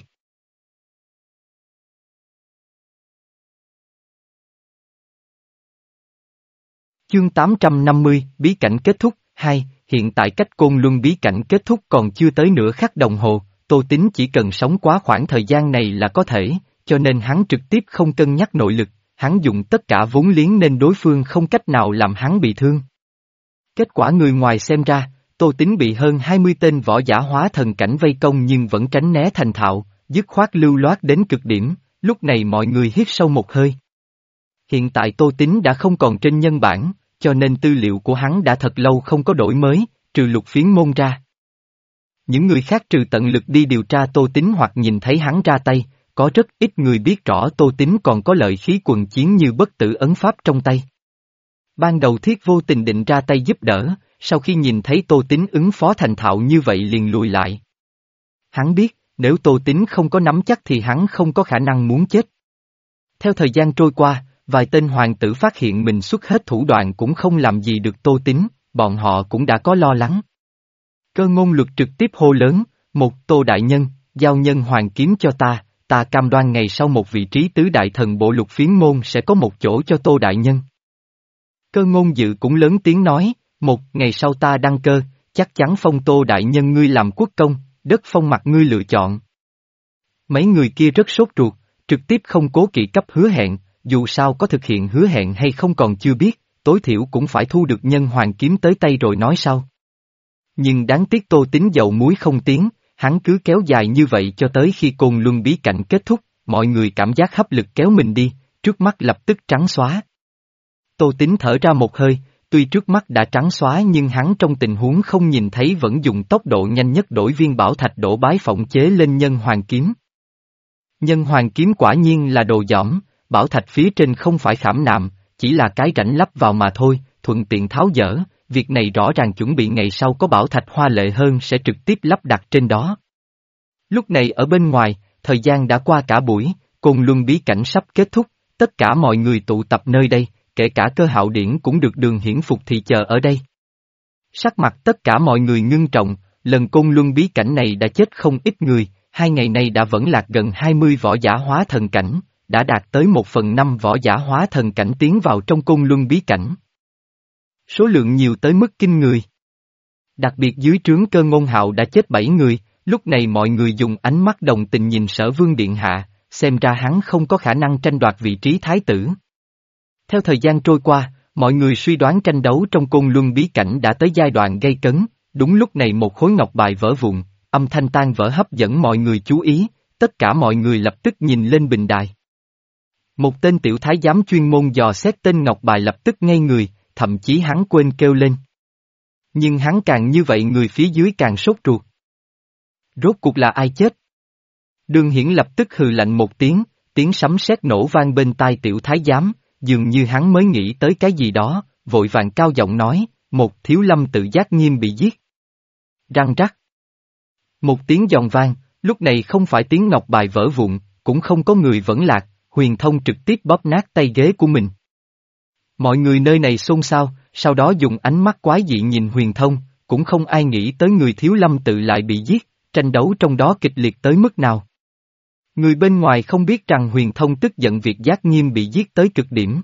Chương tám trăm năm mươi, bí cảnh kết thúc, hai, hiện tại cách Côn Luân bí cảnh kết thúc còn chưa tới nửa khắc đồng hồ, Tô Tín chỉ cần sống quá khoảng thời gian này là có thể, cho nên hắn trực tiếp không cân nhắc nội lực, hắn dùng tất cả vốn liếng nên đối phương không cách nào làm hắn bị thương. Kết quả người ngoài xem ra, Tô Tín bị hơn hai mươi tên võ giả hóa thần cảnh vây công nhưng vẫn tránh né thành thạo, dứt khoát lưu loát đến cực điểm, lúc này mọi người hít sâu một hơi. Hiện tại Tô Tín đã không còn trên nhân bản, cho nên tư liệu của hắn đã thật lâu không có đổi mới, trừ Lục Phiến Môn ra. Những người khác trừ tận lực đi điều tra Tô Tín hoặc nhìn thấy hắn ra tay, có rất ít người biết rõ Tô Tín còn có lợi khí quần chiến như bất tử ấn pháp trong tay. Ban đầu Thiết vô tình định ra tay giúp đỡ, sau khi nhìn thấy Tô Tín ứng phó thành thạo như vậy liền lùi lại. Hắn biết, nếu Tô Tín không có nắm chắc thì hắn không có khả năng muốn chết. Theo thời gian trôi qua, vài tên hoàng tử phát hiện mình xuất hết thủ đoạn cũng không làm gì được Tô Tín, bọn họ cũng đã có lo lắng. Cơ Ngôn Luật trực tiếp hô lớn, một Tô đại nhân, giao nhân hoàng kiếm cho ta, ta cam đoan ngày sau một vị trí tứ đại thần bộ Lục Phiến Môn sẽ có một chỗ cho Tô đại nhân. Cơ Ngôn Dự cũng lớn tiếng nói, một ngày sau ta đăng cơ, chắc chắn phong Tô đại nhân ngươi làm quốc công, đất phong mặt ngươi lựa chọn. Mấy người kia rất sốt ruột, trực tiếp không cố kỵ cấp hứa hẹn, dù sao có thực hiện hứa hẹn hay không còn chưa biết, tối thiểu cũng phải thu được nhân hoàng kiếm tới tay rồi nói sau. Nhưng đáng tiếc Tô Tín dầu muối không tiến, hắn cứ kéo dài như vậy cho tới khi côn luân bí cảnh kết thúc, mọi người cảm giác hấp lực kéo mình đi, trước mắt lập tức trắng xóa. Tô Tín thở ra một hơi, tuy trước mắt đã trắng xóa nhưng hắn trong tình huống không nhìn thấy vẫn dùng tốc độ nhanh nhất đổi viên bảo thạch đổ bái phỏng chế lên nhân hoàng kiếm. Nhân hoàng kiếm quả nhiên là đồ dỏm, bảo thạch phía trên không phải khảm nạm, chỉ là cái rãnh lắp vào mà thôi, thuận tiện tháo dỡ, việc này rõ ràng chuẩn bị ngày sau có bảo thạch hoa lệ hơn sẽ trực tiếp lắp đặt trên đó. Lúc này ở bên ngoài, thời gian đã qua cả buổi, côn luân bí cảnh sắp kết thúc, tất cả mọi người tụ tập nơi đây, kể cả Cơ Hạo Điển cũng được Đường Hiển phục thì chờ ở đây. Sắc mặt tất cả mọi người ngưng trọng, lần côn luân bí cảnh này đã chết không ít người, hai ngày nay đã vẫn lạc gần hai mươi võ giả hóa thần cảnh, đã đạt tới một phần năm võ giả hóa thần cảnh tiến vào trong côn luân bí cảnh. Số lượng nhiều tới mức kinh người. Đặc biệt dưới trướng Cơ Ngôn Hạo đã chết bảy người, lúc này mọi người dùng ánh mắt đồng tình nhìn Sở Vương Điện Hạ, xem ra hắn không có khả năng tranh đoạt vị trí thái tử. Theo thời gian trôi qua, mọi người suy đoán tranh đấu trong côn luân bí cảnh đã tới giai đoạn gây cấn, đúng lúc này một khối ngọc bài vỡ vụn, âm thanh tan vỡ hấp dẫn mọi người chú ý, tất cả mọi người lập tức nhìn lên bình đài. Một tên tiểu thái giám chuyên môn dò xét tên ngọc bài lập tức ngây người, thậm chí hắn quên kêu lên. Nhưng hắn càng như vậy người phía dưới càng sốt ruột. Rốt cuộc là ai chết? Đường Hiển lập tức hừ lạnh một tiếng, tiếng sấm sét nổ vang bên tai tiểu thái giám, dường như hắn mới nghĩ tới cái gì đó, vội vàng cao giọng nói, một Thiếu Lâm Tự Giác Nghiêm bị giết. Răng rắc. Một tiếng giòn vang, lúc này không phải tiếng ngọc bài vỡ vụn, cũng không có người vẫn lạc, Huyền Thông trực tiếp bóp nát tay ghế của mình. Mọi người nơi này xôn xao, sau đó dùng ánh mắt quái dị nhìn Huyền Thông, cũng không ai nghĩ tới người Thiếu Lâm Tự lại bị giết, tranh đấu trong đó kịch liệt tới mức nào. Người bên ngoài không biết rằng Huyền Thông tức giận việc Giác Nghiêm bị giết tới cực điểm.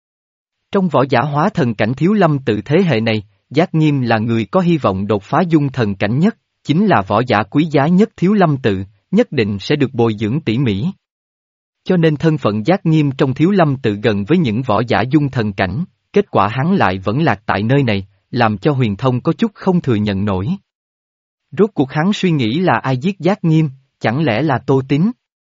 Trong võ giả hóa thần cảnh Thiếu Lâm Tự thế hệ này, Giác Nghiêm là người có hy vọng đột phá dung thần cảnh nhất, chính là võ giả quý giá nhất Thiếu Lâm Tự, nhất định sẽ được bồi dưỡng tỉ mỉ. Cho nên thân phận Giác Nghiêm trong Thiếu Lâm Tự gần với những võ giả dung thần cảnh, kết quả hắn lại vẫn lạc tại nơi này, làm cho Huyền Thông có chút không thừa nhận nổi. Rốt cuộc hắn suy nghĩ là ai giết Giác Nghiêm, chẳng lẽ là Tô Tín?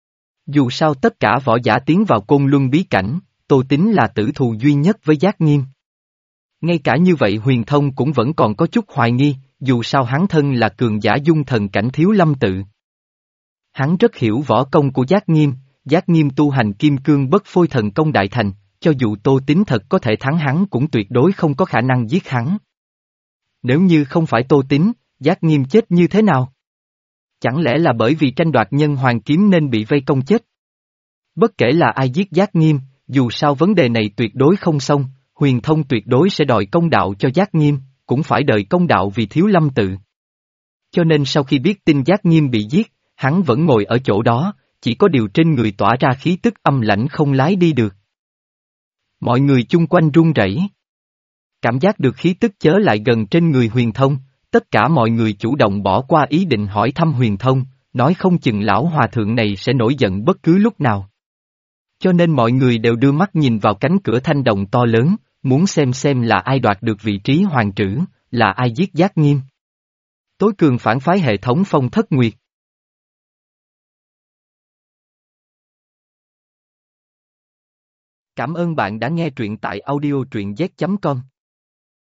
Dù sao tất cả võ giả tiến vào côn luân bí cảnh, Tô Tín là tử thù duy nhất với Giác Nghiêm. Ngay cả như vậy Huyền Thông cũng vẫn còn có chút hoài nghi, dù sao hắn thân là cường giả dung thần cảnh Thiếu Lâm Tự. Hắn rất hiểu võ công của Giác Nghiêm, Giác Nghiêm tu hành kim cương bất phôi thần công đại thành, cho dù Tô Tín thật có thể thắng hắn cũng tuyệt đối không có khả năng giết hắn. Nếu như không phải Tô Tín, Giác Nghiêm chết như thế nào? Chẳng lẽ là bởi vì tranh đoạt nhân hoàng kiếm nên bị vây công chết? Bất kể là ai giết Giác Nghiêm, dù sao vấn đề này tuyệt đối không xong, Huyền Thông tuyệt đối sẽ đòi công đạo cho Giác Nghiêm, cũng phải đợi công đạo vì Thiếu Lâm Tự. Cho nên sau khi biết tin Giác Nghiêm bị giết, hắn vẫn ngồi ở chỗ đó, chỉ có điều trên người tỏa ra khí tức âm lãnh không lái đi được. Mọi người chung quanh run rẩy. Cảm giác được khí tức chớ lại gần trên người Huyền Thông, tất cả mọi người chủ động bỏ qua ý định hỏi thăm Huyền Thông, nói không chừng lão hòa thượng này sẽ nổi giận bất cứ lúc nào. Cho nên mọi người đều đưa mắt nhìn vào cánh cửa thanh đồng to lớn, muốn xem xem là ai đoạt được vị trí hoàng trữ, là ai giết Giác Nghiêm. Tối cường phản phái hệ thống Phong Thất Nguyệt. Cảm ơn bạn đã nghe truyện tại audio truyện z chấm com.